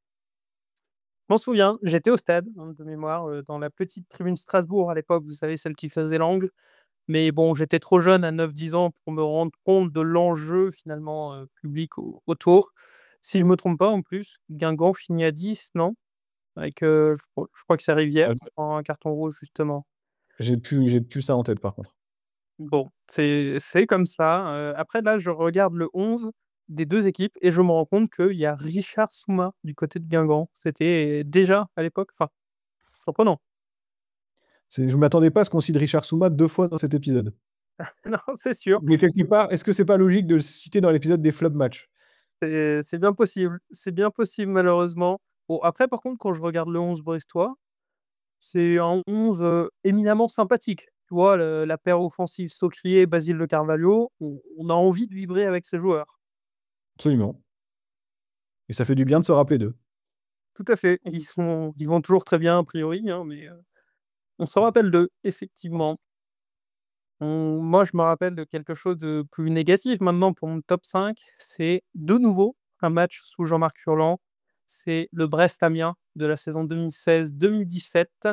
Je m'en souviens, j'étais au stade, hein, de mémoire, heu, dans la petite tribune Strasbourg à l'époque, vous savez, celle qui faisait l'angle. Mais bon, j'étais trop jeune à neuf dix ans pour me rendre compte de l'enjeu finalement, heu, public au autour. Si je me trompe pas en plus, Guingamp finit à dix, non? Avec, heu, je crois je crois que c'est Rivière Heu, qui prend un carton rouge justement. j'ai plus j'ai plus ça en tête par contre. Bon, c'est c'est comme ça, heu, après là, je regarde le onze des deux équipes et je me rends compte qu'il y a Richard Souma du côté de Guingamp. C'était déjà à l'époque, enfin, surprenant. C'est je m'attendais pas à ce qu'on cite Richard Souma deux fois dans cet épisode. Non, c'est sûr. Mais quelque part, est-ce que c'est pas logique de le citer dans l'épisode des flop match? C'est c'est bien possible, c'est bien possible malheureusement. Bon après par contre quand je regarde le onze brestois, c'est un onze, heu, éminemment sympathique. Tu vois le la paire offensive Sautrier-Basile de Carvalho, on on a envie de vibrer avec ces joueurs. Absolument. Et ça fait du bien de se rappeler d'eux. Tout à fait, ils sont ils vont toujours très bien a priori, hein, mais heu, on se rappelle d'eux, effectivement. Mmh, moi, je me rappelle de quelque chose de plus négatif maintenant pour mon top cinq, c'est de nouveau un match sous Jean-Marc Furlan, c'est le Brest-Amiens de la saison deux mille seize-deux mille dix-sept.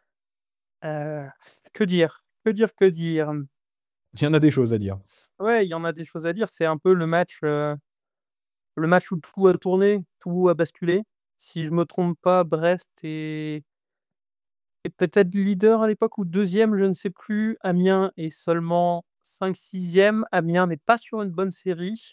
Heu, que dire? Que dire? Que dire? Il y en a des choses à dire. Ouais, il y en a des choses à dire. C'est un peu le match, heu, le match où tout a tourné, tout a basculé. Si je me trompe pas, Brest est est peut-être leader à l'époque ou deuxième, je ne sais plus. Amiens est seulement cinq sixième. Amiens n'est pas sur une bonne série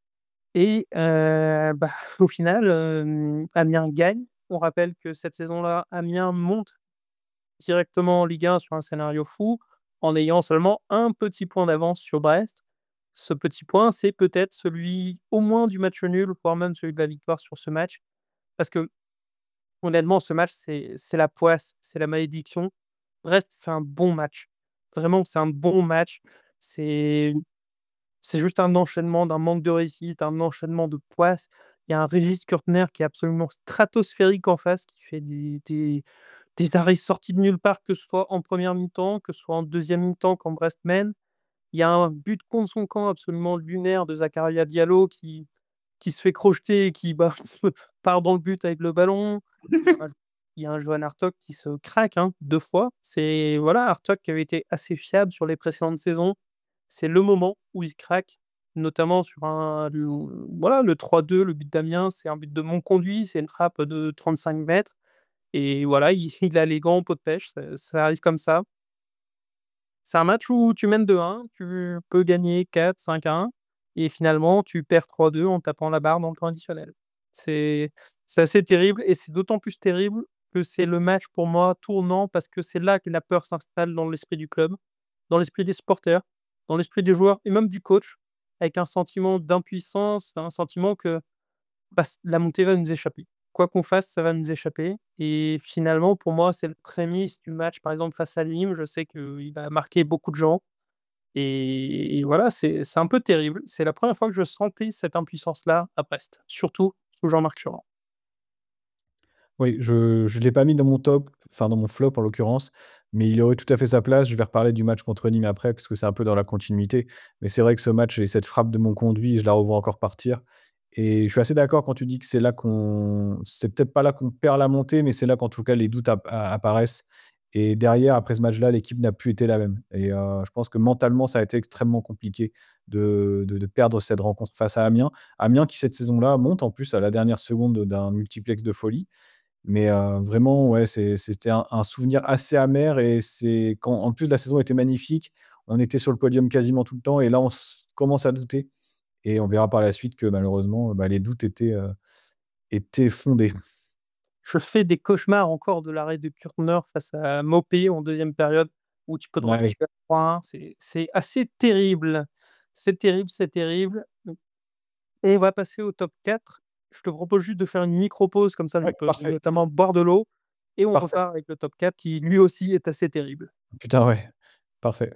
et heu, bah, au final, hem, Amiens gagne. On rappelle que cette saison-là, Amiens monte directement en Ligue un sur un scénario fou, en ayant seulement un petit point d'avance sur Brest. Ce petit point, c'est peut-être celui au moins du match nul, voire même celui de la victoire sur ce match. Parce que honnêtement, ce match, c'est c'est la poisse, c'est la malédiction. Brest fait un bon match. Vraiment, c'est un bon match. C'est c'est juste un enchaînement d'un manque de réussite, un enchaînement de poisse. Il y a un Régis Kurtner qui est absolument stratosphérique en face, qui fait des des des arrêts sortis de nulle part, que ce soit en première mi-temps, que ce soit en deuxième mi-temps quand Brest mène. Il y a un but contre son camp absolument lunaire de Zakaria Diallo qui qui se fait crocheter et qui, bah, part dans le but avec le ballon. Ouais, il y a un Johan Hartog qui se craque, hein, deux fois. C'est voilà, Hartog qui avait été assez fiable sur les précédentes saisons. C'est le moment où il se craque, notamment sur un le voilà, le trois deux, le but d'Amiens, c'est un but de Monconduit, c'est une frappe de trente-cinq mètres et voilà, il il a les gants en peau de pêche, ça ça arrive comme ça. C'est un match où tu mènes deux un, tu peux gagner quatre cinq un et finalement tu perds trois deux en tapant la barre dans le temps additionnel. C'est c'est assez terrible et c'est d'autant plus terrible que c'est le match pour moi tournant parce que c'est là que la peur s'installe dans l'esprit du club, dans l'esprit des supporters, dans l'esprit des joueurs et même du coach, avec un sentiment d'impuissance, un sentiment que, bah, c la montée va nous échapper. Quoi qu'on fasse, ça va nous échapper et finalement pour moi, c'est le prémisse du match, par exemple face à Nîmes, je sais qu'il va marquer beaucoup de gens et et voilà, c'est c'est un peu terrible. C'est la première fois que je sentais cette impuissance-là à Brest, surtout sous Jean-Marc Furlan. Oui, je je l'ai pas mis dans mon top, enfin dans mon flop en l'occurrence, mais il aurait tout à fait sa place. Je vais reparler du match contre Nîmes après, parce que c'est un peu dans la continuité. Mais c'est vrai que ce match et cette frappe de Monconduit, je la revois encore partir. Et je suis assez d'accord quand tu dis que c'est là qu'on c'est peut-être pas là qu'on perd la montée, mais c'est là qu'en tout cas les doutes app a apparaissent. Et derrière, après ce match-là, l'équipe n'a plus été la même. Et heu, je pense que mentalement, ça a été extrêmement compliqué de de de perdre cette rencontre face à Amiens. Amiens qui, cette saison-là, monte en plus à la dernière seconde d'un multiplex de folie. Mais heu, vraiment, ouais, c'est c'était un un souvenir assez amer et c'est quand en plus la saison était magnifique, on était sur le podium quasiment tout le temps et là on s commence à douter et on verra par la suite que malheureusement, bah, les doutes étaient, heu, étaient fondés. Je fais des cauchemars encore de l'arrêt de Kurtner face à Maupay en deuxième période où tu peux te Ah retrouver oui, à trois un. C'est c'est assez terrible. C'est terrible, c'est terrible. On va passer au top quatre. Je te propose juste de faire une micro pause comme ça je ouais, peux parfait, notamment boire de l'eau et on parfait. repart avec le top quatre qui lui aussi est assez terrible. Putain, ouais, parfait.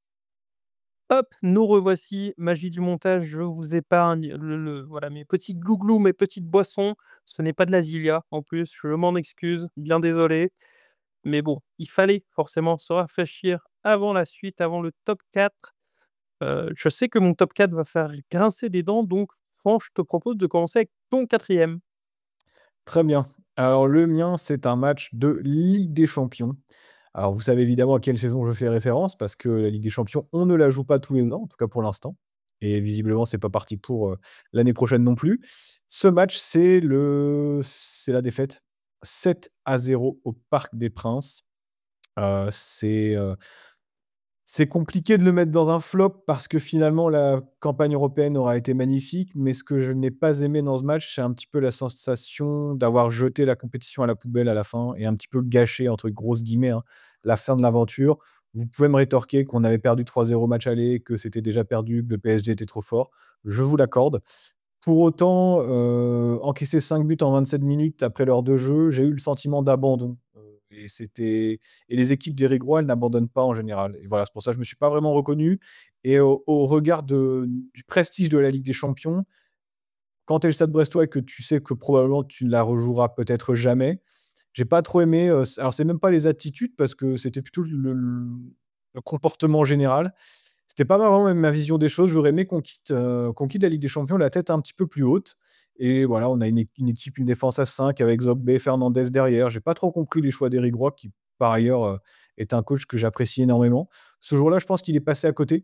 Hop, nous revoici, magie du montage, je vous épargne le le voilà mes petits glouglous, mes petites boissons. Ce n'est pas de la Zilia en plus, je m'en excuse, bien désolé. Mais bon, il fallait forcément se rafraîchir avant la suite, avant le top quatre. Heu, je sais que mon top quatre va faire grincer des dents, donc Franck, je te propose de commencer avec ton quatrième. Très bien. Alors le mien, c'est un match de Ligue des champions. Alors vous savez évidemment à quelle saison je fais référence parce que la Ligue des champions, on ne la joue pas tous les ans, en tout cas pour l'instant et visiblement c'est pas parti pour, heu, l'année prochaine non plus. Ce match, c'est le c'est la défaite sept à zéro au Parc des Princes. Heu, c'est, heu c'est compliqué de le mettre dans un flop parce que finalement la campagne européenne aura été magnifique, mais ce que je n'ai pas aimé dans ce match, c'est un petit peu la sensation d'avoir jeté la compétition à la poubelle à la fin et un petit peu «gâché» entre grosses guillemets, hein, la fin de l'aventure. Vous pouvez me rétorquer qu'on avait perdu trois zéro au match aller, que c'était déjà perdu, que le P S G était trop fort. Je vous l'accorde. Pour autant, heu, encaisser cinq buts en vingt-sept minutes après l'heure de jeu, j'ai eu le sentiment d'abandon, heu et c'était et les équipes d'Éric Roy, elles n'abandonnent pas en général et voilà, c'est pour ça que je me suis pas vraiment reconnu et au au regard de du prestige de la Ligue des Champions, quand tu es le Stade Brestois et que tu sais que probablement tu ne la rejoueras peut-être jamais, j'ai pas trop aimé, heu, c alors c'est même pas les attitudes parce que c'était plutôt le le le comportement général. C'était pas vraiment même ma vision des choses. J'aurais aimé qu'on quitte, heu, qu'on quitte la Ligue des Champions la tête un petit peu plus haute et voilà, on a une é une équipe, une défense à cinq avec Zogbe, Fernandez derrière. J'ai pas trop compris les choix d'Éric Roy qui, par ailleurs, heu, est un coach que j'apprécie énormément. Ce jour-là, je pense qu'il est passé à côté.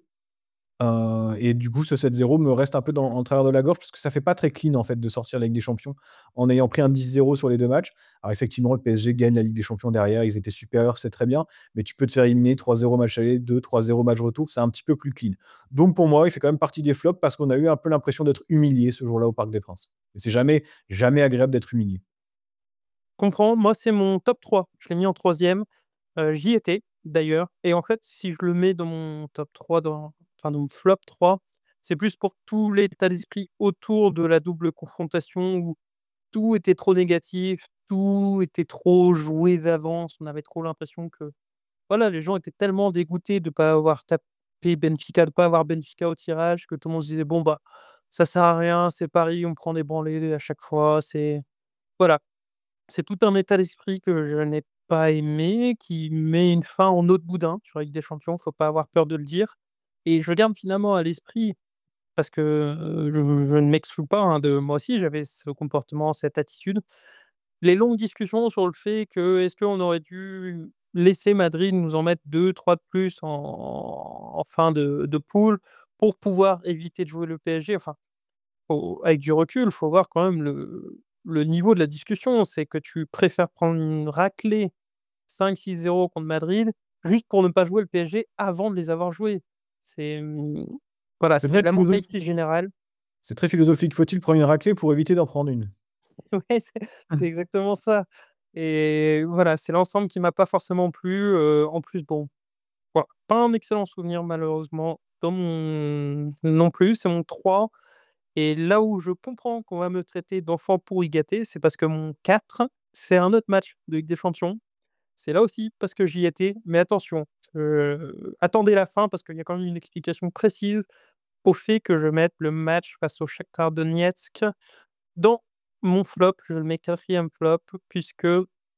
Heu et du coup, ce sept zéro me reste un peu dans en travers de la gorge parce que ça fait pas très clean, en fait, de sortir la Ligue des Champions en ayant pris un dix zéro sur les deux matchs. Alors effectivement, le P S G gagne la Ligue des Champions derrière, ils étaient supérieurs, c'est très bien, mais tu peux te faire éliminer trois zéro match aller, deux trois zéro match retour, c'est un petit peu plus clean. Donc pour moi, il fait quand même partie des flops parce qu'on a eu un peu l'impression d'être humilié ce jour-là au Parc des Princes et c'est jamais jamais agréable d'être humilié. Comprends, moi, c'est mon top trois. Je l'ai mis en troisième. Heu, j'y étais d'ailleurs et en fait, si je le mets dans mon top trois, dans enfin dans mon flop trois, c'est plus pour tout l'état d'esprit autour de la double confrontation où tout était trop négatif, tout était trop joué d'avance. On avait trop l'impression que, voilà, les gens étaient tellement dégoûtés de ne pas avoir tapé Benfica, de ne pas avoir Benfica au tirage que tout le monde se disait: «Bon, bah, ça sert à rien, c'est Paris, on prend des branlées à chaque fois». C'est voilà. C'est tout un état d'esprit que je n'ai pas aimé, qui met une fin en eau de boudin sur la Ligue des Champions, faut pas avoir peur de le dire et je garde finalement à l'esprit parce que, heu, je je ne m'exclus pas, hein, de moi aussi j'avais ce comportement, cette attitude. Les longues discussions sur le fait que, est-ce qu'on aurait dû laisser Madrid nous en mettre deux, trois de plus en en fin de de poule pour pouvoir éviter de jouer le P S G? Enfin, faut avec du recul, faut voir quand même le le niveau de la discussion. C'est que tu préfères prendre une raclée cinq six zéro contre Madrid, juste pour ne pas jouer le P S G avant de les avoir joués. C'est, mmh, voilà, C'est c'est très la mentalité philosophique. générale. C'est très philosophique. Faut-il prendre une raclée pour éviter d'en prendre une? Ouais, c'est c'est exactement ça et voilà, c'est l'ensemble qui m'a pas forcément plu, heu, en plus, bon, voilà, pas un excellent souvenir malheureusement dans mon non plus, c'est mon trois. Et là où je comprends qu'on va me traiter d'enfant pourri gâté, c'est parce que mon quatre, c'est un autre match de Ligue des Champions. C'est là aussi parce que j'y étais, mais attention, heu, attendez la fin parce qu'il y a quand même une explication précise au fait que je mette le match face au Shakhtar Donetsk dans mon flop. Je le mets quatrième flop puisque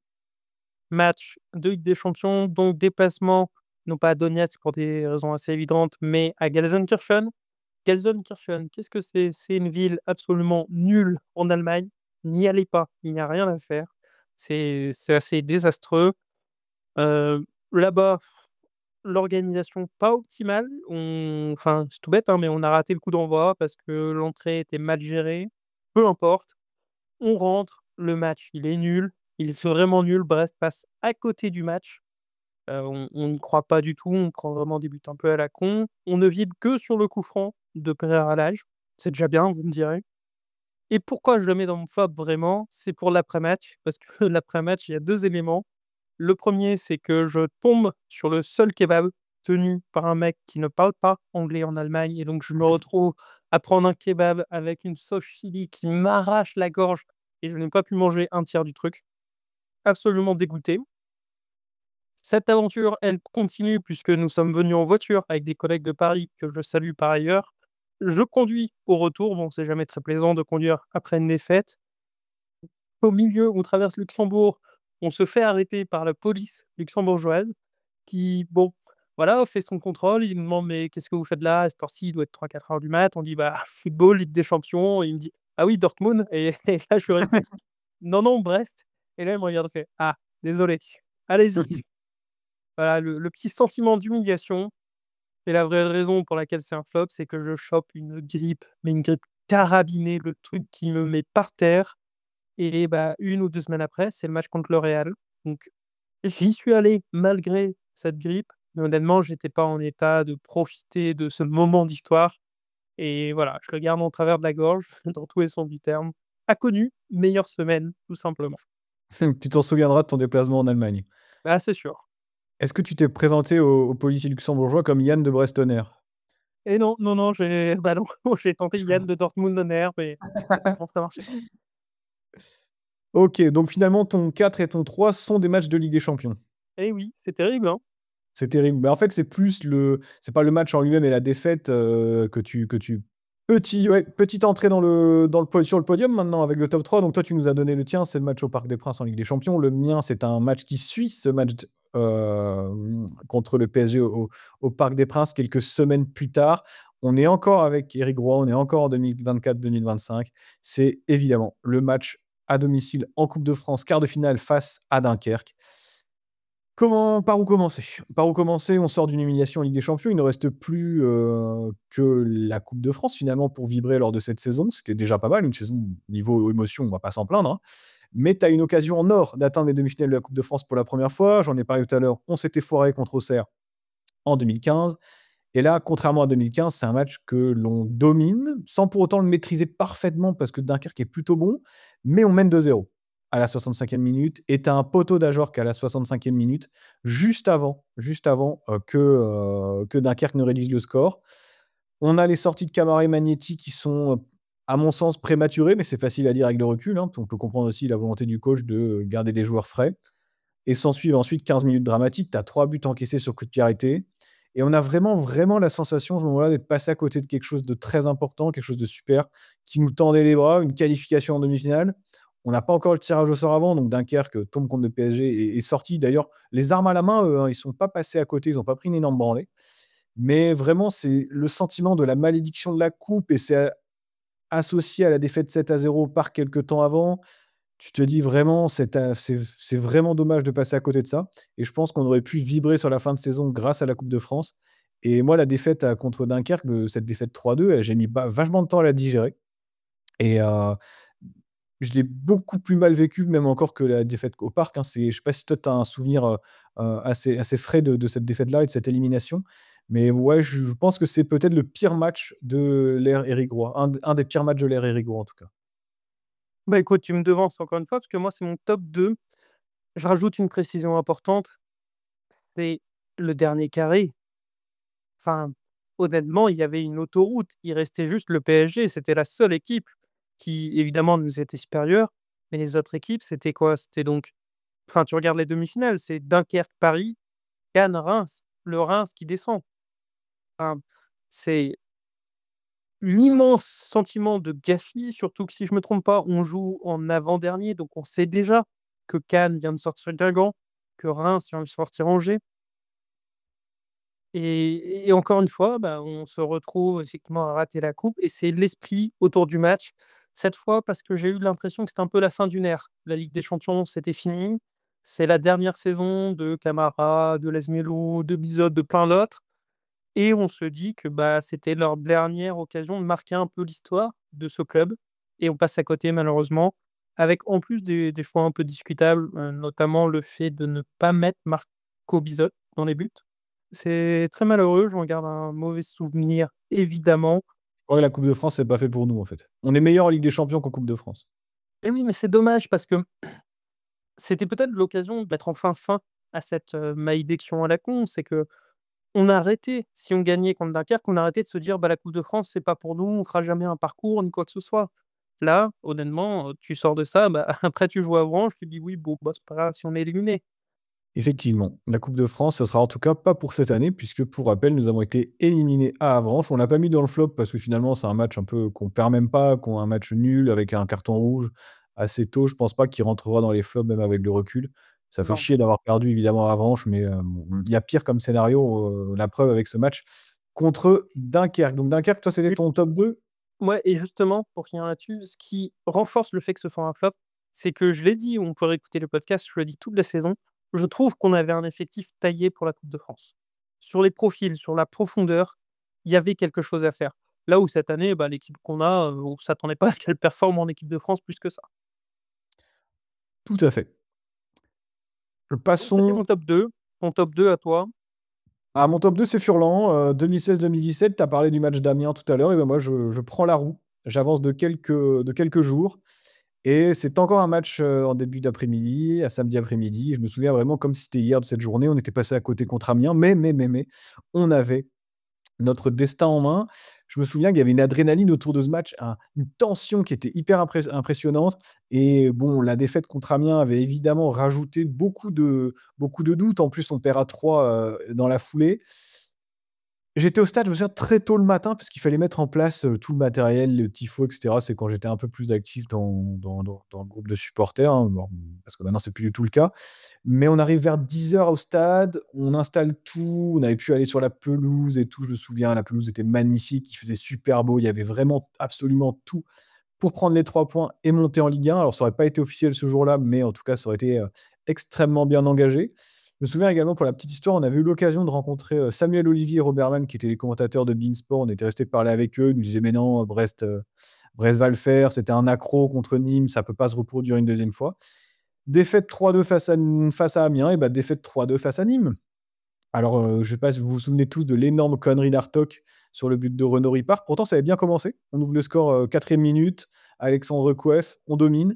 match de Ligue des Champions, donc déplacement, non pas à Donetsk pour des raisons assez évidentes, mais à Gelsenkirchen. Gelsenkirchen, qu'est-ce que c'est? C'est une ville absolument nulle en Allemagne. N'y allez pas, il n'y a rien à faire. C'est c'est assez désastreux. Heu, Là-bas, l'organisation pas optimale. On enfin, c'est tout bête, hein, mais on a raté le coup d'envoi parce que l'entrée était mal gérée. Peu importe, on rentre, le match, il est nul, il est vraiment nul. Brest passe à côté du match. Heu, on on n'y croit pas du tout, on prend vraiment des buts un peu à la con. On ne vibre que sur le coup franc de Pereira Lage. C'est déjà bien, vous me direz. Et pourquoi je le mets dans mon flop vraiment? C'est pour l'après-match, parce que l'après-match, il y a deux éléments. Le premier, c'est que je tombe sur le seul kebab tenu par un mec qui ne parle pas anglais en Allemagne et donc je me retrouve à prendre un kebab avec une sauce chili qui m'arrache la gorge et je n'ai pas pu manger un tiers du truc. Absolument dégoûté. Cette aventure, elle continue puisque nous sommes venus en voiture avec des collègues de Paris que je salue par ailleurs. Je conduis au retour, bon, c'est jamais très plaisant de conduire après une défaite. Au milieu, on traverse Luxembourg, on se fait arrêter par la police luxembourgeoise qui, bon, voilà, fait son contrôle. Il nous demande: «Mais qu'est-ce que vous faites là? À cette heure-ci, il doit être trois quatre heures du mat». On dit: «Bah, football, Ligue des champions». Il me dit: «Ah oui, Dortmund» et et là, je lui réponds: «Non, non, Brest» et là, il me regarde, il fait: «Ah, désolé, allez-y». Voilà, le le petit sentiment d'humiliation et la vraie raison pour laquelle c'est un flop, c'est que je chope une grippe, mais une grippe carabinée, le truc qui me met par terre et bah, une ou deux semaines après, c'est le match contre le Real. Donc j'y suis allé malgré cette grippe, mais honnêtement, j'étais pas en état de profiter de ce moment d'histoire et voilà, je le garde en travers de la gorge, dans tous les sens du terme. Inconnu, meilleure semaine, tout simplement. Tu t'en souviendras de ton déplacement en Allemagne. Ah, c'est sûr. Est-ce que tu t'es présenté aux aux policiers luxembourgeois comme Yann de Brestonner? Et non, non, non, j'ai bah non, j'ai tenté Yann de Dortmund Honor, mais bon, ça marchait pas. OK, donc finalement, ton quatre et ton trois sont des matchs de Ligue des Champions. Eh oui, c'est terrible, hein. C'est terrible. Mais en fait, c'est plus le c'est pas le match en lui-même et la défaite, heu, que tu que tu petit ouais, petite entrée dans le dans le po sur le podium maintenant avec le top trois. Donc toi, tu nous as donné le tien, c'est le match au Parc des Princes en Ligue des Champions. Le mien, c'est un match qui suit ce match d hem, contre le P S G au au Parc des Princes quelques semaines plus tard. On est encore avec Éric Roy, on est encore en deux mille vingt-quatre-deux mille vingt-cinq. C'est évidemment le match à domicile en Coupe de France, quart de finale face à Dunkerque. Comment par où commencer? Par où commencer? On sort d'une humiliation en Ligue des Champions. Il ne reste plus, heu, que la Coupe de France finalement pour vibrer lors de cette saison. C'était déjà pas mal, une saison niveau émotion, on va pas s'en plaindre, hein. Mais tu as une occasion en or d'atteindre les demi-finales de la Coupe de France pour la première fois. J'en ai parlé tout à l'heure, on s'était foiré contre Auxerre en deux mille quinze. Et là, contrairement à deux mille quinze, c'est un match que l'on domine, sans pour autant le maîtriser parfaitement parce que Dunkerque est plutôt bon, mais on mène deux zéro à la soixante-cinquième minute et tu as un poteau d'Ajorc à la soixante-cinquième minute, juste avant juste avant, heu, que, heu, que Dunkerque ne réduise le score. On a les sorties de Camara et Magnetti qui sont, heu, à mon sens prématurées, mais c'est facile à dire avec le recul, hein. On peut comprendre aussi la volonté du coach de garder des joueurs frais. Et s'ensuivent ensuite quinze minutes dramatiques. Tu as trois buts encaissés sur coup de pied arrêté et on a vraiment, vraiment la sensation à ce moment-là d'être passé à côté de quelque chose de très important, quelque chose de super qui nous tendait les bras, une qualification en demi-finale. On n'a pas encore le tirage au sort avant, donc Dunkerque tombe contre le P S G et est sorti d'ailleurs les armes à la main, eux, hein, ils sont pas passés à côté, ils n'ont pas pris une énorme branlée. Mais vraiment, c'est le sentiment de la malédiction de la coupe et c'est a associé à la défaite sept à zéro par quelque temps avant. Tu te dis vraiment, c'est ta c'est c'est vraiment dommage de passer à côté de ça et je pense qu'on aurait pu vibrer sur la fin de saison grâce à la Coupe de France et moi, la défaite, heu, contre Dunkerque, le cette défaite trois deux, heu, j'ai mis ba vachement de temps à la digérer et heu, je l'ai beaucoup plus mal vécu même encore que la défaite au Parc, hein. C'est je sais pas si toi tu as un souvenir, heu heu, assez assez frais de de cette défaite-là et de cette élimination, mais ouais, je je pense que c'est peut-être le pire match de l'ère Éric Roy, un d un des pires matchs de l'ère Éric Roy, en tout cas. Bah, écoute, tu me devances encore une fois parce que moi, c'est mon top deux. Je rajoute une précision importante, c'est le dernier carré. Enfin, honnêtement, il y avait une autoroute. Il restait juste le P S G. C'était la seule équipe qui, évidemment, nous était supérieure. Mais les autres équipes, c'était quoi? C'était donc, enfin, tu regardes les demi-finales, c'est Dunkerque-Paris, Cannes-Reims. Le Reims qui descend. Enfin, c'est l'immense sentiment de gâchis, surtout que si je me trompe pas, on joue en avant-dernier, donc on sait déjà que Cannes vient de sortir Guingamp, que Reims vient de sortir Angers. Et et encore une fois, bah, on se retrouve effectivement à rater la coupe et c'est l'esprit autour du match. Cette fois, parce que j'ai eu l'impression que c'était un peu la fin d'une ère. La Ligue des champions, c'était fini. C'est la dernière saison de Camara, de Lezmelo, de Bizot, de plein d'autres et on se dit que, bah, c'était leur dernière occasion de marquer un peu l'histoire de ce club et on passe à côté malheureusement, avec en plus des des choix un peu discutables, heu, notamment le fait de ne pas mettre Marco Bizot dans les buts. C'est très malheureux, j'en garde un mauvais souvenir évidemment. Je crois que la Coupe de France, c'est pas fait pour nous, en fait. On est meilleur en Ligue des Champions qu'en Coupe de France. Et oui, mais c'est dommage parce que c'était peut-être l'occasion de mettre enfin fin à cette, heu, malédiction à la con. C'est qu'on a arrêté, si on gagnait contre Dunkerque, on a arrêté de se dire: «Bah, la Coupe de France, c'est pas pour nous, on fera jamais un parcours ni quoi que ce soit». Là, honnêtement, heu, tu sors de ça, bah, après tu joues à Avranches, tu te dis: «Oui, bon, bah, c'est pas grave si on est éliminé». Effectivement, la Coupe de France, ce sera en tout cas pas pour cette année, puisque pour rappel, nous avons été éliminés à Avranches. On l'a pas mis dans le flop parce que finalement, c'est un match un peu qu'on perd même pas, qu'on un match nul avec un carton rouge assez tôt. Je pense pas qu'il rentrera dans les flops même avec le recul. Ça fait Non. chier d'avoir perdu évidemment à Avranches, mais heu, bon, il y a pire comme scénario, heu, la preuve avec ce match contre Dunkerque. Donc Dunkerque, toi, c'était Et ton top deux. ouais et justement, pour finir là-dessus, ce qui renforce le fait que ce soit un flop, c'est que je l'ai dit, on peut réécouter le podcast, je le dis toute la saison, je trouve qu'on avait un effectif taillé pour la Coupe de France. Sur les profils, sur la profondeur, il y avait quelque chose à faire. Là où cette année, bah, l'équipe qu'on a, heu, on s'attendait pas à ce qu'elle performe en équipe de France plus que ça. Tout à fait. Donc c'était Passons mon top deux. Ton top deux à toi? à mon top deux, c'est Furlan, heu, deux mille seize-deux mille dix-sept. Tu as parlé du match d'Amiens tout à l'heure et ben moi je je prends la roue. J'avance de quelques, de quelques jours et c'est encore un match, heu, en début d'après-midi, à samedi après-midi. Je me souviens vraiment comme si c'était hier de cette journée. On était passé à côté contre Amiens, mais mais mais mais on avait notre destin en main. Je me souviens qu'il y avait une adrénaline autour de ce match, un une tension qui était hyper impress impressionnante et bon, la défaite contre Amiens avait évidemment rajouté beaucoup de beaucoup de doutes. En plus, on perd à trois, heu, dans la foulée. J'étais au stade, je me souviens, très tôt le matin parce qu'il fallait mettre en place, heu, tout le matériel, le tifo et cetera. C'est quand j'étais un peu plus actif dans dans dans dans le groupe de supporters, hein, bon, parce que maintenant c'est plus du tout le cas. Mais on arrive vers dix heures au stade, on installe tout, on avait pu aller sur la pelouse et tout, je me souviens, la pelouse était magnifique, il faisait super beau, il y avait vraiment absolument tout pour prendre les trois points et monter en Ligue un. Alors ça aurait pas été officiel ce jour-là, mais en tout cas, ça aurait été, heu, extrêmement bien engagé. Je me souviens également, pour la petite histoire, on avait eu l'occasion de rencontrer, heu, Samuel Olivier et Robert Mann, qui étaient les commentateurs de beIN Sport. On était restés parler avec eux. Ils nous disaient: «Mais non, Brest, heu, Brest va le faire, c'était un accro contre Nîmes, ça peut pas se reproduire une deuxième fois». Défaite trois deux face à N face à Amiens et bah, défaite trois deux face à Nîmes. Alors, heu, je sais pas si vous vous souvenez tous de l'énorme connerie d'Hartog sur le but de Renaud Ripart. Pourtant, ça avait bien commencé. On ouvre le score, heu, quatrième minute, Alexandre Coef, on domine.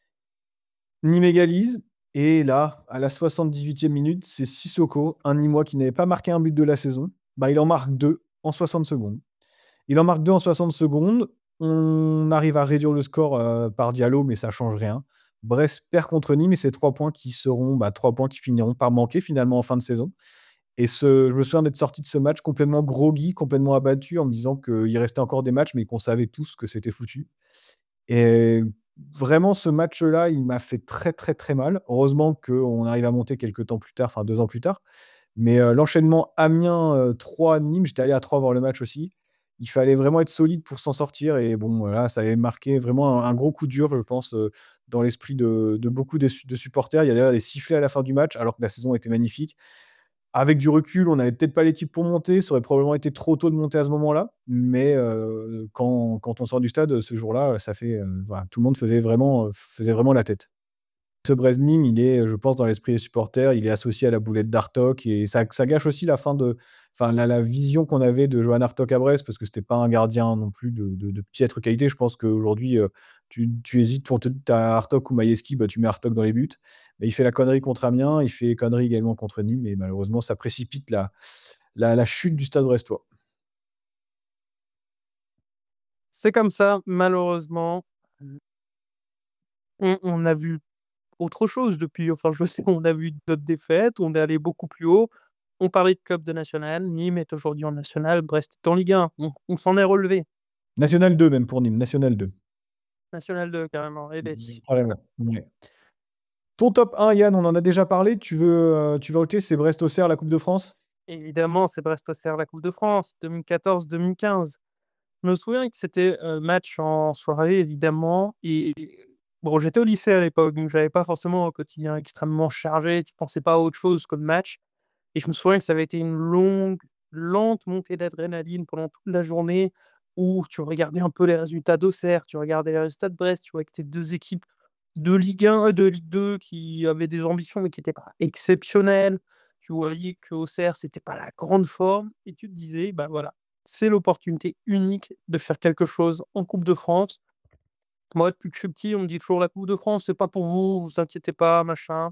Nîmes égalise et là, à la soixante-dix-huitième minute, c'est Sissoko, un Nîmois qui n'avait pas marqué un but de la saison. Bah, il en marque deux en soixante secondes. Il en marque deux en soixante secondes. On arrive à réduire le score, heu, par Diallo, mais ça change rien. Brest perd contre Nîmes et c'est trois points qui seront, bah, trois points qui finiront par manquer finalement en fin de saison. Et ce je me souviens d'être sorti de ce match complètement groggy, complètement abattu en me disant qu'il restait encore des matchs, mais qu'on savait tous que c'était foutu. Et vraiment ce match-là, il m'a fait très, très, très mal. Heureusement qu'on arrive à monter quelques temps plus tard, enfin deux ans plus tard. Mais, heu, l'enchaînement Amiens, heu, trois Nîmes, j'étais allé à Troyes voir le match aussi. Il fallait vraiment être solide pour s'en sortir et bon, voilà, ça avait marqué vraiment un un gros coup dur, je pense, heu, dans l'esprit de de beaucoup des su de supporters. Il y a d'ailleurs des sifflets à la fin du match, alors que la saison était magnifique. Avec du recul, on n'avait peut-être pas l'équipe pour monter, ça aurait probablement été trop tôt de monter à ce moment-là, mais heu, quand quand on sort du stade, ce jour-là, ça fait, heu, voilà, tout le monde faisait vraiment, heu, faisait vraiment la tête. Ce Brest-Nîmes, il est, je pense, dans l'esprit des supporters, il est associé à la boulette d'Hartog et ça ça gâche aussi la fin de enfin la la vision qu'on avait de Johan Hartog à Brest parce que c'était pas un gardien non plus de de de piètre qualité. Je pense qu'aujourd'hui, heu, tu tu hésites pour te tu as Hartog ou Majewski, bah, tu mets Hartog dans les buts. Mais il fait la connerie contre Amiens, il fait connerie également contre Nîmes et malheureusement ça précipite la la la chute du Stade brestois. C'est comme ça, malheureusement. Mmh. On on a vu autre chose depuis, enfin, je sais, on a vu d'autres défaites, on est allé beaucoup plus haut. On parlait de Coupe de National, Nîmes est aujourd'hui en National, Brest est en Ligue un. On on s'en est relevé. National deux même pour Nîmes, National deux. National deux carrément, eh beh, Mmh, carrément, ouais. Ton top un, Yann, on en a déjà parlé, tu veux, heu, tu veux ajouter, c'est Brest-Auxerre, la Coupe de France? évidemment, c'est Brest-Auxerre, la Coupe de France, deux mille quatorze deux mille quinze. Je me souviens que c'était, heu, match en soirée évidemment et bon, j'étais au lycée à l'époque, donc j'avais pas forcément un quotidien extrêmement chargé, tu pensais pas à autre chose que le match et je me souviens que ça avait été une longue, lente montée d'adrénaline pendant toute la journée où tu regardais un peu les résultats d'Auxerre, tu regardais les résultats de Brest, tu vois que c'était deux équipes de Ligue un, de Ligue deux qui avaient des ambitions mais qui étaient pas exceptionnelles. Tu voyais qu'Auxerre, c'était pas la grande forme et tu te disais: «Bah, voilà, c'est l'opportunité unique de faire quelque chose en Coupe de France». Moi, depuis que je suis petit, on me dit toujours: «La Coupe de France, c'est pas pour vous, vous inquiétez pas, machin».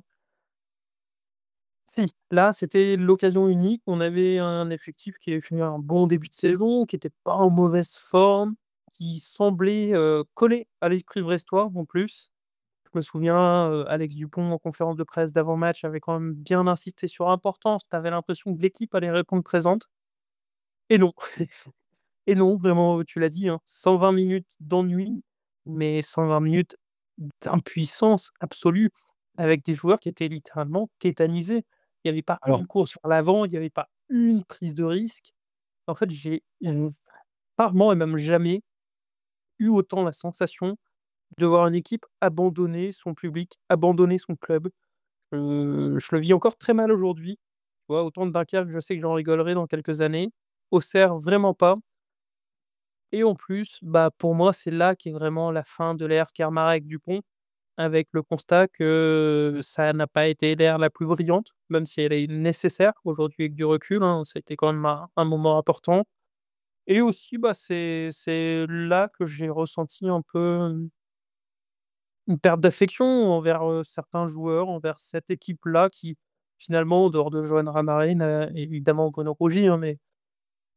Si, là, c'était l'occasion unique. On avait un effectif qui avait fait un bon début de saison, qui était pas en mauvaise forme, qui semblait, heu, coller à l'esprit brestois en plus. Je me souviens, heu, Alex Dupont en conférence de presse d'avant-match avait quand même bien insisté sur l'importance. Tu avais l'impression que l'équipe allait répondre présente et non. Et non, vraiment, tu l'as dit, hein, cent vingt minutes d'ennui, mais cent vingt minutes d'impuissance absolue, avec des joueurs qui étaient littéralement tétanisés. Il y avait pas Alors une course vers l'avant, il y avait pas une prise de risque. En fait, j'ai, heu, rarement et même jamais eu autant la sensation de voir une équipe abandonner son public, abandonner son club. Heu, je le vis encore très mal aujourd'hui. Tu vois? Autant de Dunkerque, je sais que j'en rigolerai dans quelques années. Auxerre, vraiment pas. Et en plus, bah, pour moi, c'est là qu'est vraiment la fin de l'ère Kermarek-Dupont, avec le constat que ça n'a pas été l'ère la plus brillante, même si elle est nécessaire aujourd'hui avec du recul, hein, ça a été quand même un un moment important. Et aussi, bah, c'est c'est là que j'ai ressenti un peu, une perte d'affection envers, heu, certains joueurs, envers cette équipe-là qui, finalement, en dehors de Johan Ramaré, n'a évidemment Bruno Rougy, hein, mais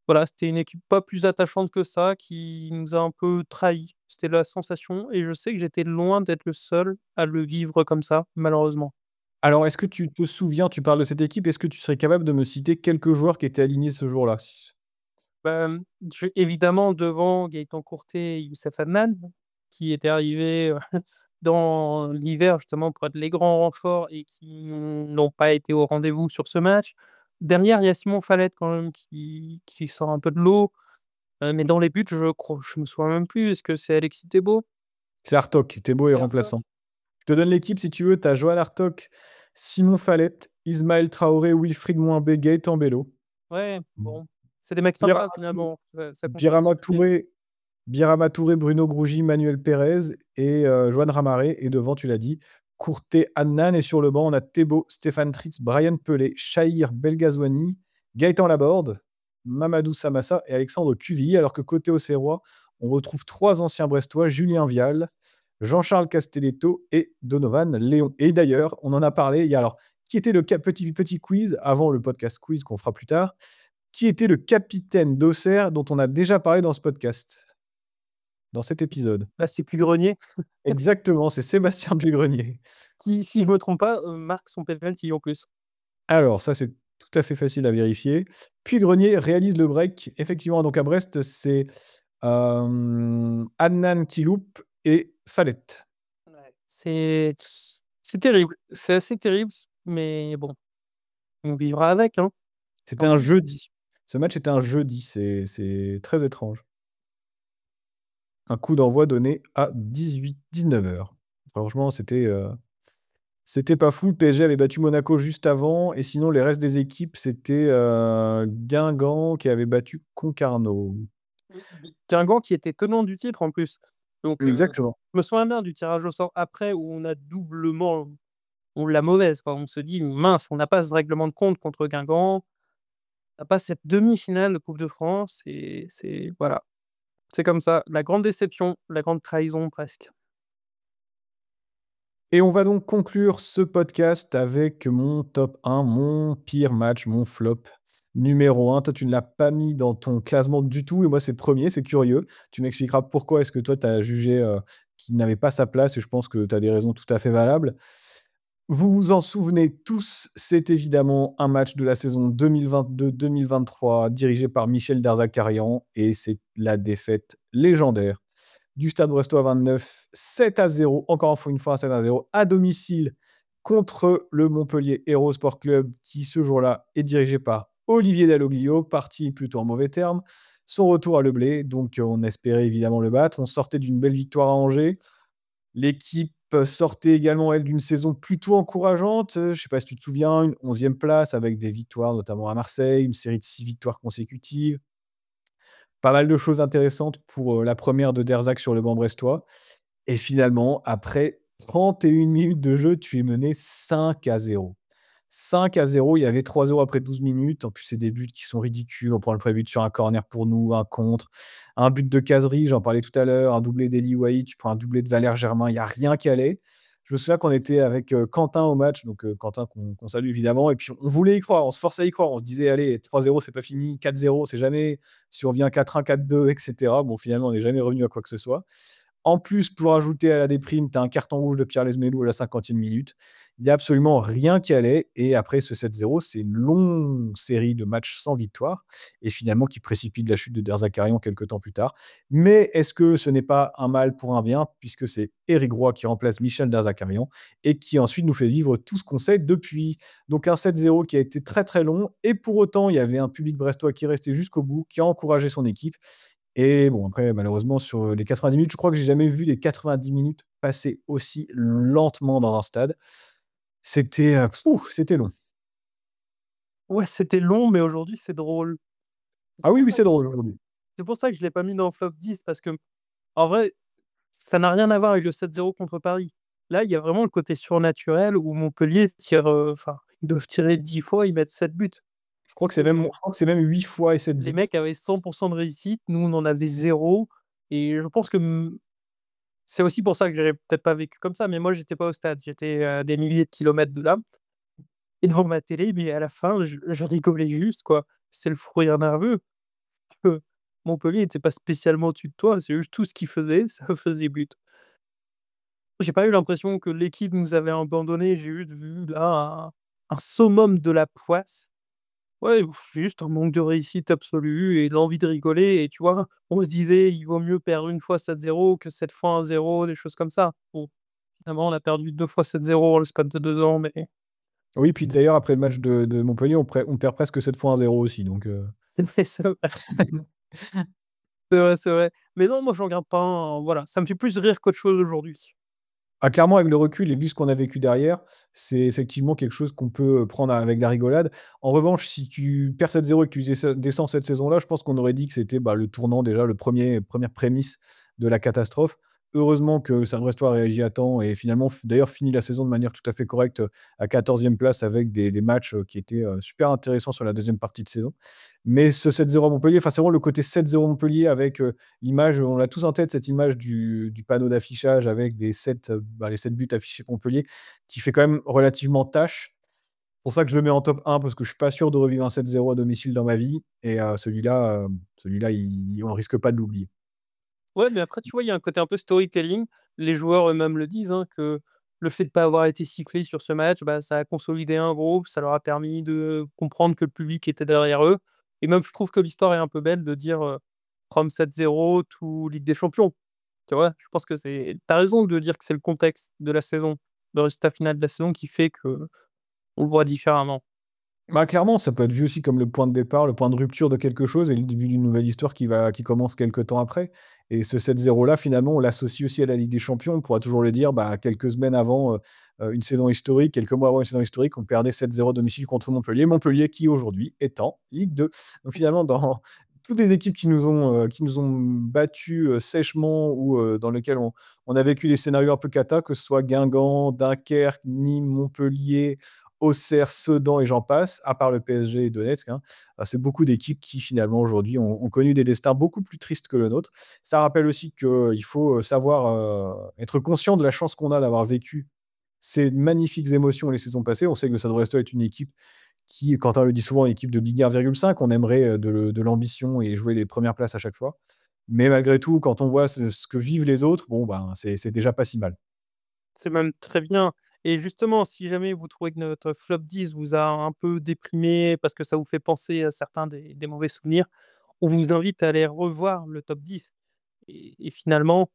Voilà, c'était une équipe pas plus attachante que ça, qui nous a un peu trahis. C'était la sensation et je sais que j'étais loin d'être le seul à le vivre comme ça, malheureusement. Alors, est-ce que tu te souviens, tu parles de cette équipe, est-ce que tu serais capable de me citer quelques joueurs qui étaient alignés ce jour-là? Bah, mmh, je évidemment devant Gaëtan Courtet et Youssef Hadnan, qui étaient arrivés, heu, dans l'hiver justement pour être les grands renforts et qui n'ont pas été au rendez-vous sur ce match. Derrière, il y a Simon Falette quand même qui qui sort un peu de l'eau, heu, mais dans les buts, je crois je me souviens même plus. Est-ce que c'est Alexis Thébault? C'est Hartog, Thébault est C'est Hartog? remplaçant. Je te donne l'équipe si tu veux, tu as Johan Hartog, Simon Falette, Ismaël Traoré, Wilfried Mouimbé, Gaëtan Bello. Ouais, Mmh. bon, c'est des mecs Birama sympas Tou finalement, ça ça continue de Birama discuter. Touré Birama Touré, Bruno Grougy, Manuel Pérez et heu, Johan Ramaré et devant, tu l'as dit, Courtet, Hadnan et sur le banc, on a Thébault, Stéphane Tritz, Brian Pelé, Chahir Belghazouani, Gaëtan Laborde, Mamadou Samassa et Alexandre Cuvillier. Alors que côté auxerrois, on retrouve trois anciens brestois, Julien Vial, Jean-Charles Castelletto et Donovan Léon. Et d'ailleurs, on en a parlé, il y a alors qui était le cap petit petit quiz avant le podcast quiz qu'on fera plus tard. Qui était le capitaine d'Auxerre dont on a déjà parlé dans ce podcast? Dans cet épisode. Bah, c'est Pulgrenier Exactement, c'est Sébastien Pulgrenier. qui, si je me trompe pas, heu, marque son penalty en plus. Alors ça, c'est tout à fait facile à vérifier. Pulgrenier réalise le break. Effectivement, donc à Brest, c'est, hem, Hadnan qui loupe et Falette. Ouais. C'est c'est terrible, c'est assez terrible, mais bon, on vivra avec, hein. C'était Tant un pis. jeudi. Ce match était un jeudi, c'est c'est très étrange. Un coup d'envoi donné à dix-huit-dix-neuf heures. Franchement, c'était, heu, c'était pas fou. Le P S G avait battu Monaco juste avant et sinon les restes des équipes, c'était, heu, Guingamp qui avait battu Concarneau. Mmh, Guingamp qui était tenant du titre en plus. Donc, heu, Exactement. je me souviens bien du tirage au sort après où on a doublement on l'a mauvaise quoi. On se dit: «Mince, on n'a pas ce règlement de compte contre Guingamp, on n'a pas cette demi-finale de Coupe de France» et c'est voilà, c'est comme ça. La grande déception, la grande trahison presque. Et on va donc conclure ce podcast avec mon top un, mon pire match, mon flop numéro un. Toi, tu ne l'as pas mis dans ton classement du tout et moi, c'est le premier, c'est curieux. Tu m'expliqueras pourquoi est-ce que toi, tu as jugé, heu, qu'il n'avait pas sa place et je pense que tu as des raisons tout à fait valables. Vous vous en souvenez tous, c'est évidemment un match de la saison deux mille vingt-deux mille vingt-trois dirigé par Michel Derzakarian et c'est la défaite légendaire du Stade Brestois vingt-neuf, sept à zéro, encore une fois sept à zéro, à domicile contre le Montpellier Hero Sport Club, qui ce jour-là est dirigé par Olivier Dalloglio, parti plutôt en mauvais termes. Son retour à Le Blé, donc on espérait évidemment le battre. On sortait d'une belle victoire à Angers. L'équipe sortait également, elle, d'une saison plutôt encourageante. Je ne sais pas si tu te souviens, une onzième place avec des victoires, notamment à Marseille, une série de six victoires consécutives. Pas mal de choses intéressantes pour, heu, la première de Derzac sur le banc brestois et finalement, après trente et une minutes de jeu, tu es mené cinq à zéro. cinq à zéro, il y avait trois zéro après douze minutes. En plus, c'est des buts qui sont ridicules. On prend le premier but sur un corner pour nous, un contre, un but de Cazerie, j'en parlais tout à l'heure, un doublé d'Eli Wahi, tu prends un doublé de Valère Germain, il y a rien qui allait. Je me souviens qu'on était avec, heu, Quentin au match, donc heu, Quentin qu'on qu'on salue évidemment et puis on voulait y croire, on se forçait à y croire. On se disait: «Allez, trois zéro, c'est pas fini, quatre zéro, c'est jamais. Si on revient quatre un, quatre deux et cetera». Bon, finalement, on n'est jamais revenu à quoi que ce soit. En plus, pour ajouter à la déprime, tu as un carton rouge de Pierre Lesmelou à la cinquantième minute. Il y a absolument rien qui allait et après ce sept zéro, c'est une longue série de matchs sans victoire et finalement qui précipite la chute de Derzakarian quelques temps plus tard. Mais est-ce que ce n'est pas un mal pour un bien puisque c'est Éric Roy qui remplace Michel Derzakarian et qui ensuite nous fait vivre tout ce qu'on sait depuis. Donc un sept zéro qui a été très très long et pour autant, il y avait un public brestois qui restait jusqu'au bout, qui a encouragé son équipe et bon, après, malheureusement, sur les quatre-vingt-dix minutes, je crois que j'ai jamais vu les quatre-vingt-dix minutes passer aussi lentement dans un stade. C'était, heu, pouf, c'était long. Ouais, c'était long, mais aujourd'hui c'est drôle. C'est Ah oui, pour oui, ça c'est que drôle aujourd'hui. c'est pour ça que je l'ai pas mis dans le flop dix parce que en vrai, ça n'a rien à voir avec le sept zéro contre Paris. Là, il y a vraiment le côté surnaturel où Montpellier tire, heu, enfin, ils doivent tirer dix fois, ils mettent sept buts. Je crois que c'est même Et je crois que c'est même huit fois et sept les buts. mecs avaient cent de réussite, nous on en avait zéro. Et je pense que, mmh, c'est aussi pour ça que j'ai peut-être pas vécu comme ça, mais moi j'étais pas au stade, j'étais à des milliers de kilomètres de là et devant ma télé, mais à la fin je je rigolais juste quoi. C'est le fou rire nerveux. que Montpellier était pas spécialement au-dessus de toi, c'est juste tout ce qu'ils faisaient, ça faisait but. J'ai pas eu l'impression que l'équipe nous avait abandonnés, j'ai juste vu là un un summum de la poisse. Ouais, ouf, juste un manque de réussite absolue et l'envie de rigoler et tu vois? On se disait: «Il vaut mieux perdre une fois sept zéro que sept fois un zéro», des choses comme ça. Bon, finalement, on a perdu deux fois sept zéro en l'espace de deux ans, mais Oui, puis d'ailleurs, après le match de de Montpellier, on prè on perd presque sept fois un zéro aussi, donc heu mais c'est vrai, c'est vrai, c'est vrai. Mais non, moi, j'en garde pas un, voilà, ça me fait plus rire qu'autre chose aujourd'hui. Ah clairement, avec le recul et vu ce qu'on a vécu derrière, c'est effectivement quelque chose qu'on peut, heu, prendre avec la rigolade. En revanche, si tu perds sept zéro et que tu descends descends cette saison-là, je pense qu'on aurait dit que c'était, bah, le tournant déjà, le premier première prémisse de la catastrophe. Heureusement que Stade Brestois a réagi à temps et finalement f d'ailleurs fini la saison de manière tout à fait correcte, heu, à quatorzième place avec des des matchs, heu, qui étaient, heu, super intéressants sur la deuxième partie de saison. Mais ce sept zéro à Montpellier, enfin, c'est vraiment le côté sept zéro Montpellier avec, heu, l'image, on l'a tous en tête, cette image du du panneau d'affichage avec les sept, heu, bah, les sept buts affichés pour Montpellier, qui fait quand même relativement tâche. Pour ça que je le mets en top un parce que je suis pas sûr de revivre un sept zéro à domicile dans ma vie et heu, celui-là, hem, celui-là, il on risque pas de l'oublier. Ouais, mais après, tu vois, il y a un côté un peu storytelling. Les joueurs eux-mêmes le disent, hein, que le fait de pas avoir été sifflé sur ce match, bah, ça a consolidé un groupe, ça leur a permis de comprendre que le public était derrière eux et même je trouve que l'histoire est un peu belle de dire, heu: «From sept zéro to Ligue des champions». Tu vois? Je pense que c'est tu as raison de dire que c'est le contexte de la saison, le résultat final de la saison qui fait qu'on le voit différemment. Bah, clairement, ça peut être vu aussi comme le point de départ, le point de rupture de quelque chose et le début d'une nouvelle histoire qui va qui commence quelque temps après et ce sept zéro là, finalement, on l'associe aussi à la Ligue des champions. On pourra toujours le dire, bah, quelques semaines avant, heu heu, une saison historique, quelques mois avant une saison historique, on perdait sept zéro à domicile contre Montpellier. Montpellier qui aujourd'hui est en Ligue deux. Donc finalement, dans toutes les équipes qui nous ont, heu, qui nous ont battus, heu, sèchement ou heu, dans lesquelles on on a vécu des scénarios un peu cata, que ce soit Guingamp, Dunkerque, Nîmes, Montpellier, Auxerre, Sedan et j'en passe, à part le P S G et Donetsk, hein. Heu, c'est beaucoup d'équipes qui finalement aujourd'hui ont ont connu des destins beaucoup plus tristes que le nôtre. Ça rappelle aussi qu'il faut, heu, savoir, heu, être conscient de la chance qu'on a d'avoir vécu ces magnifiques émotions les saisons passées. On sait que le Stade Brestois est une équipe qui, Quentin le dit souvent, une équipe de Ligue un virgule cinq. On aimerait, heu, de de l'ambition et jouer les premières places à chaque fois. Mais malgré tout, quand on voit ce ce que vivent les autres, bon, ben, c'est c'est déjà pas si mal. C'est même très bien et justement, si jamais vous trouvez que notre flop dix vous a un peu déprimé parce que ça vous fait penser à certains des des mauvais souvenirs, on vous invite à aller revoir le top dix et et finalement,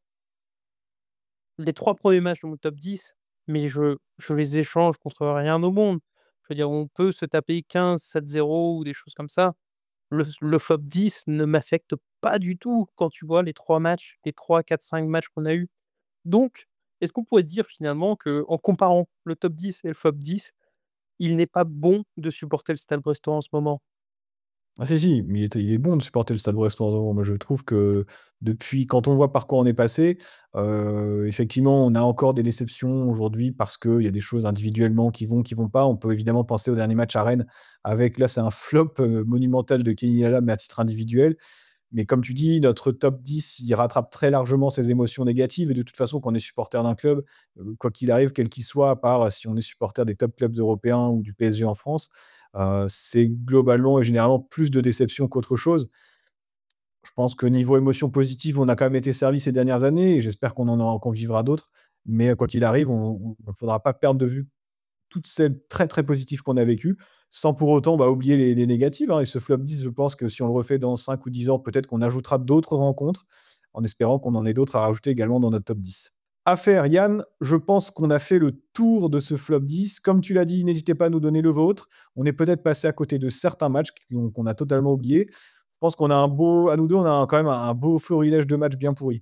les trois premiers matchs de mon top dix, mais je je les échange contre rien au monde. Je veux dire, on peut se taper quinze sept zéro ou des choses comme ça. Le le flop dix ne m'affecte pas du tout quand tu vois les trois matchs, les trois quatre cinq matchs qu'on a eus. Donc, est-ce qu'on pourrait dire finalement qu'en comparant le top dix et le flop dix, il n'est pas bon de supporter le Stade Brestois en ce moment? Ah si, si, mais il était il est bon de supporter le Stade Brestois en ce moment. Moi, je trouve que depuis quand on voit par quoi on est passé, heu, effectivement, on a encore des déceptions aujourd'hui parce qu'il y a des choses individuellement qui vont, qui vont pas. On peut évidemment penser au dernier match à Rennes avec là, c'est un flop, heu, monumental de Kenny Lala, mais à titre individuel. Mais comme tu dis, notre top dix, il rattrape très largement ces émotions négatives et de toute façon, quand on est supporter d'un club, heu, quoi qu'il arrive, quel qu'il soit, à part euh, si on est supporter des top clubs européens ou du P S G en France, heu, c'est globalement et généralement plus de déception qu'autre chose. Je pense que niveau émotion positive, on a quand même été servi ces dernières années et j'espère qu'on en aura qu'on vivra d'autres. Mais quoi qu'il arrive, on ne faudra pas perdre de vue toutes celles très, très positives qu'on a vécues, sans pour autant, bah, oublier les les négatives, hein et ce flop dix, je pense que si on le refait dans cinq ou dix ans, peut-être qu'on ajoutera d'autres rencontres, en espérant qu'on en ait d'autres à rajouter également dans notre top dix. À faire, Yann, je pense qu'on a fait le tour de ce flop dix. Comme tu l'as dit, n'hésitez pas à nous donner le vôtre. On est peut-être passé à côté de certains matchs qu'on qu'on a totalement oubliés. Je pense qu'on a un beau à nous deux, on a un quand même un beau florilège de matchs bien pourris.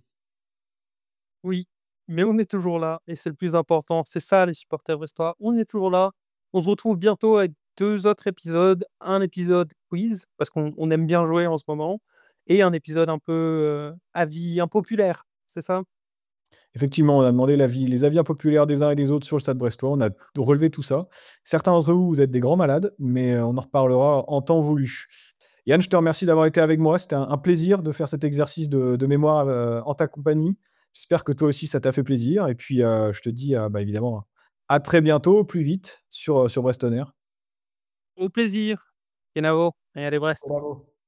Oui, mais on est toujours là et c'est le plus important. C'est ça les supporters brestois, on est toujours là. On se retrouve bientôt avec deux autres épisodes, un épisode quiz parce qu'on on aime bien jouer en ce moment et un épisode un peu, heu, avis impopulaire, c'est ça? Effectivement, on a demandé l'avis les avis impopulaires des uns et des autres sur le Stade brestois. On a relevé tout ça. Certains d'entre vous, vous êtes des grands malades, mais heu, on en reparlera en temps voulu. Yann, je te remercie d'avoir été avec moi. C'était un un plaisir de faire cet exercice de de mémoire, heu, en ta compagnie. J'espère que toi aussi ça t'a fait plaisir et puis, heu, je te dis, heu, bah, évidemment, à très bientôt, au plus vite sur, heu, sur Brest On Air. Au plaisir. Kenavo et allez Brest. Bravo.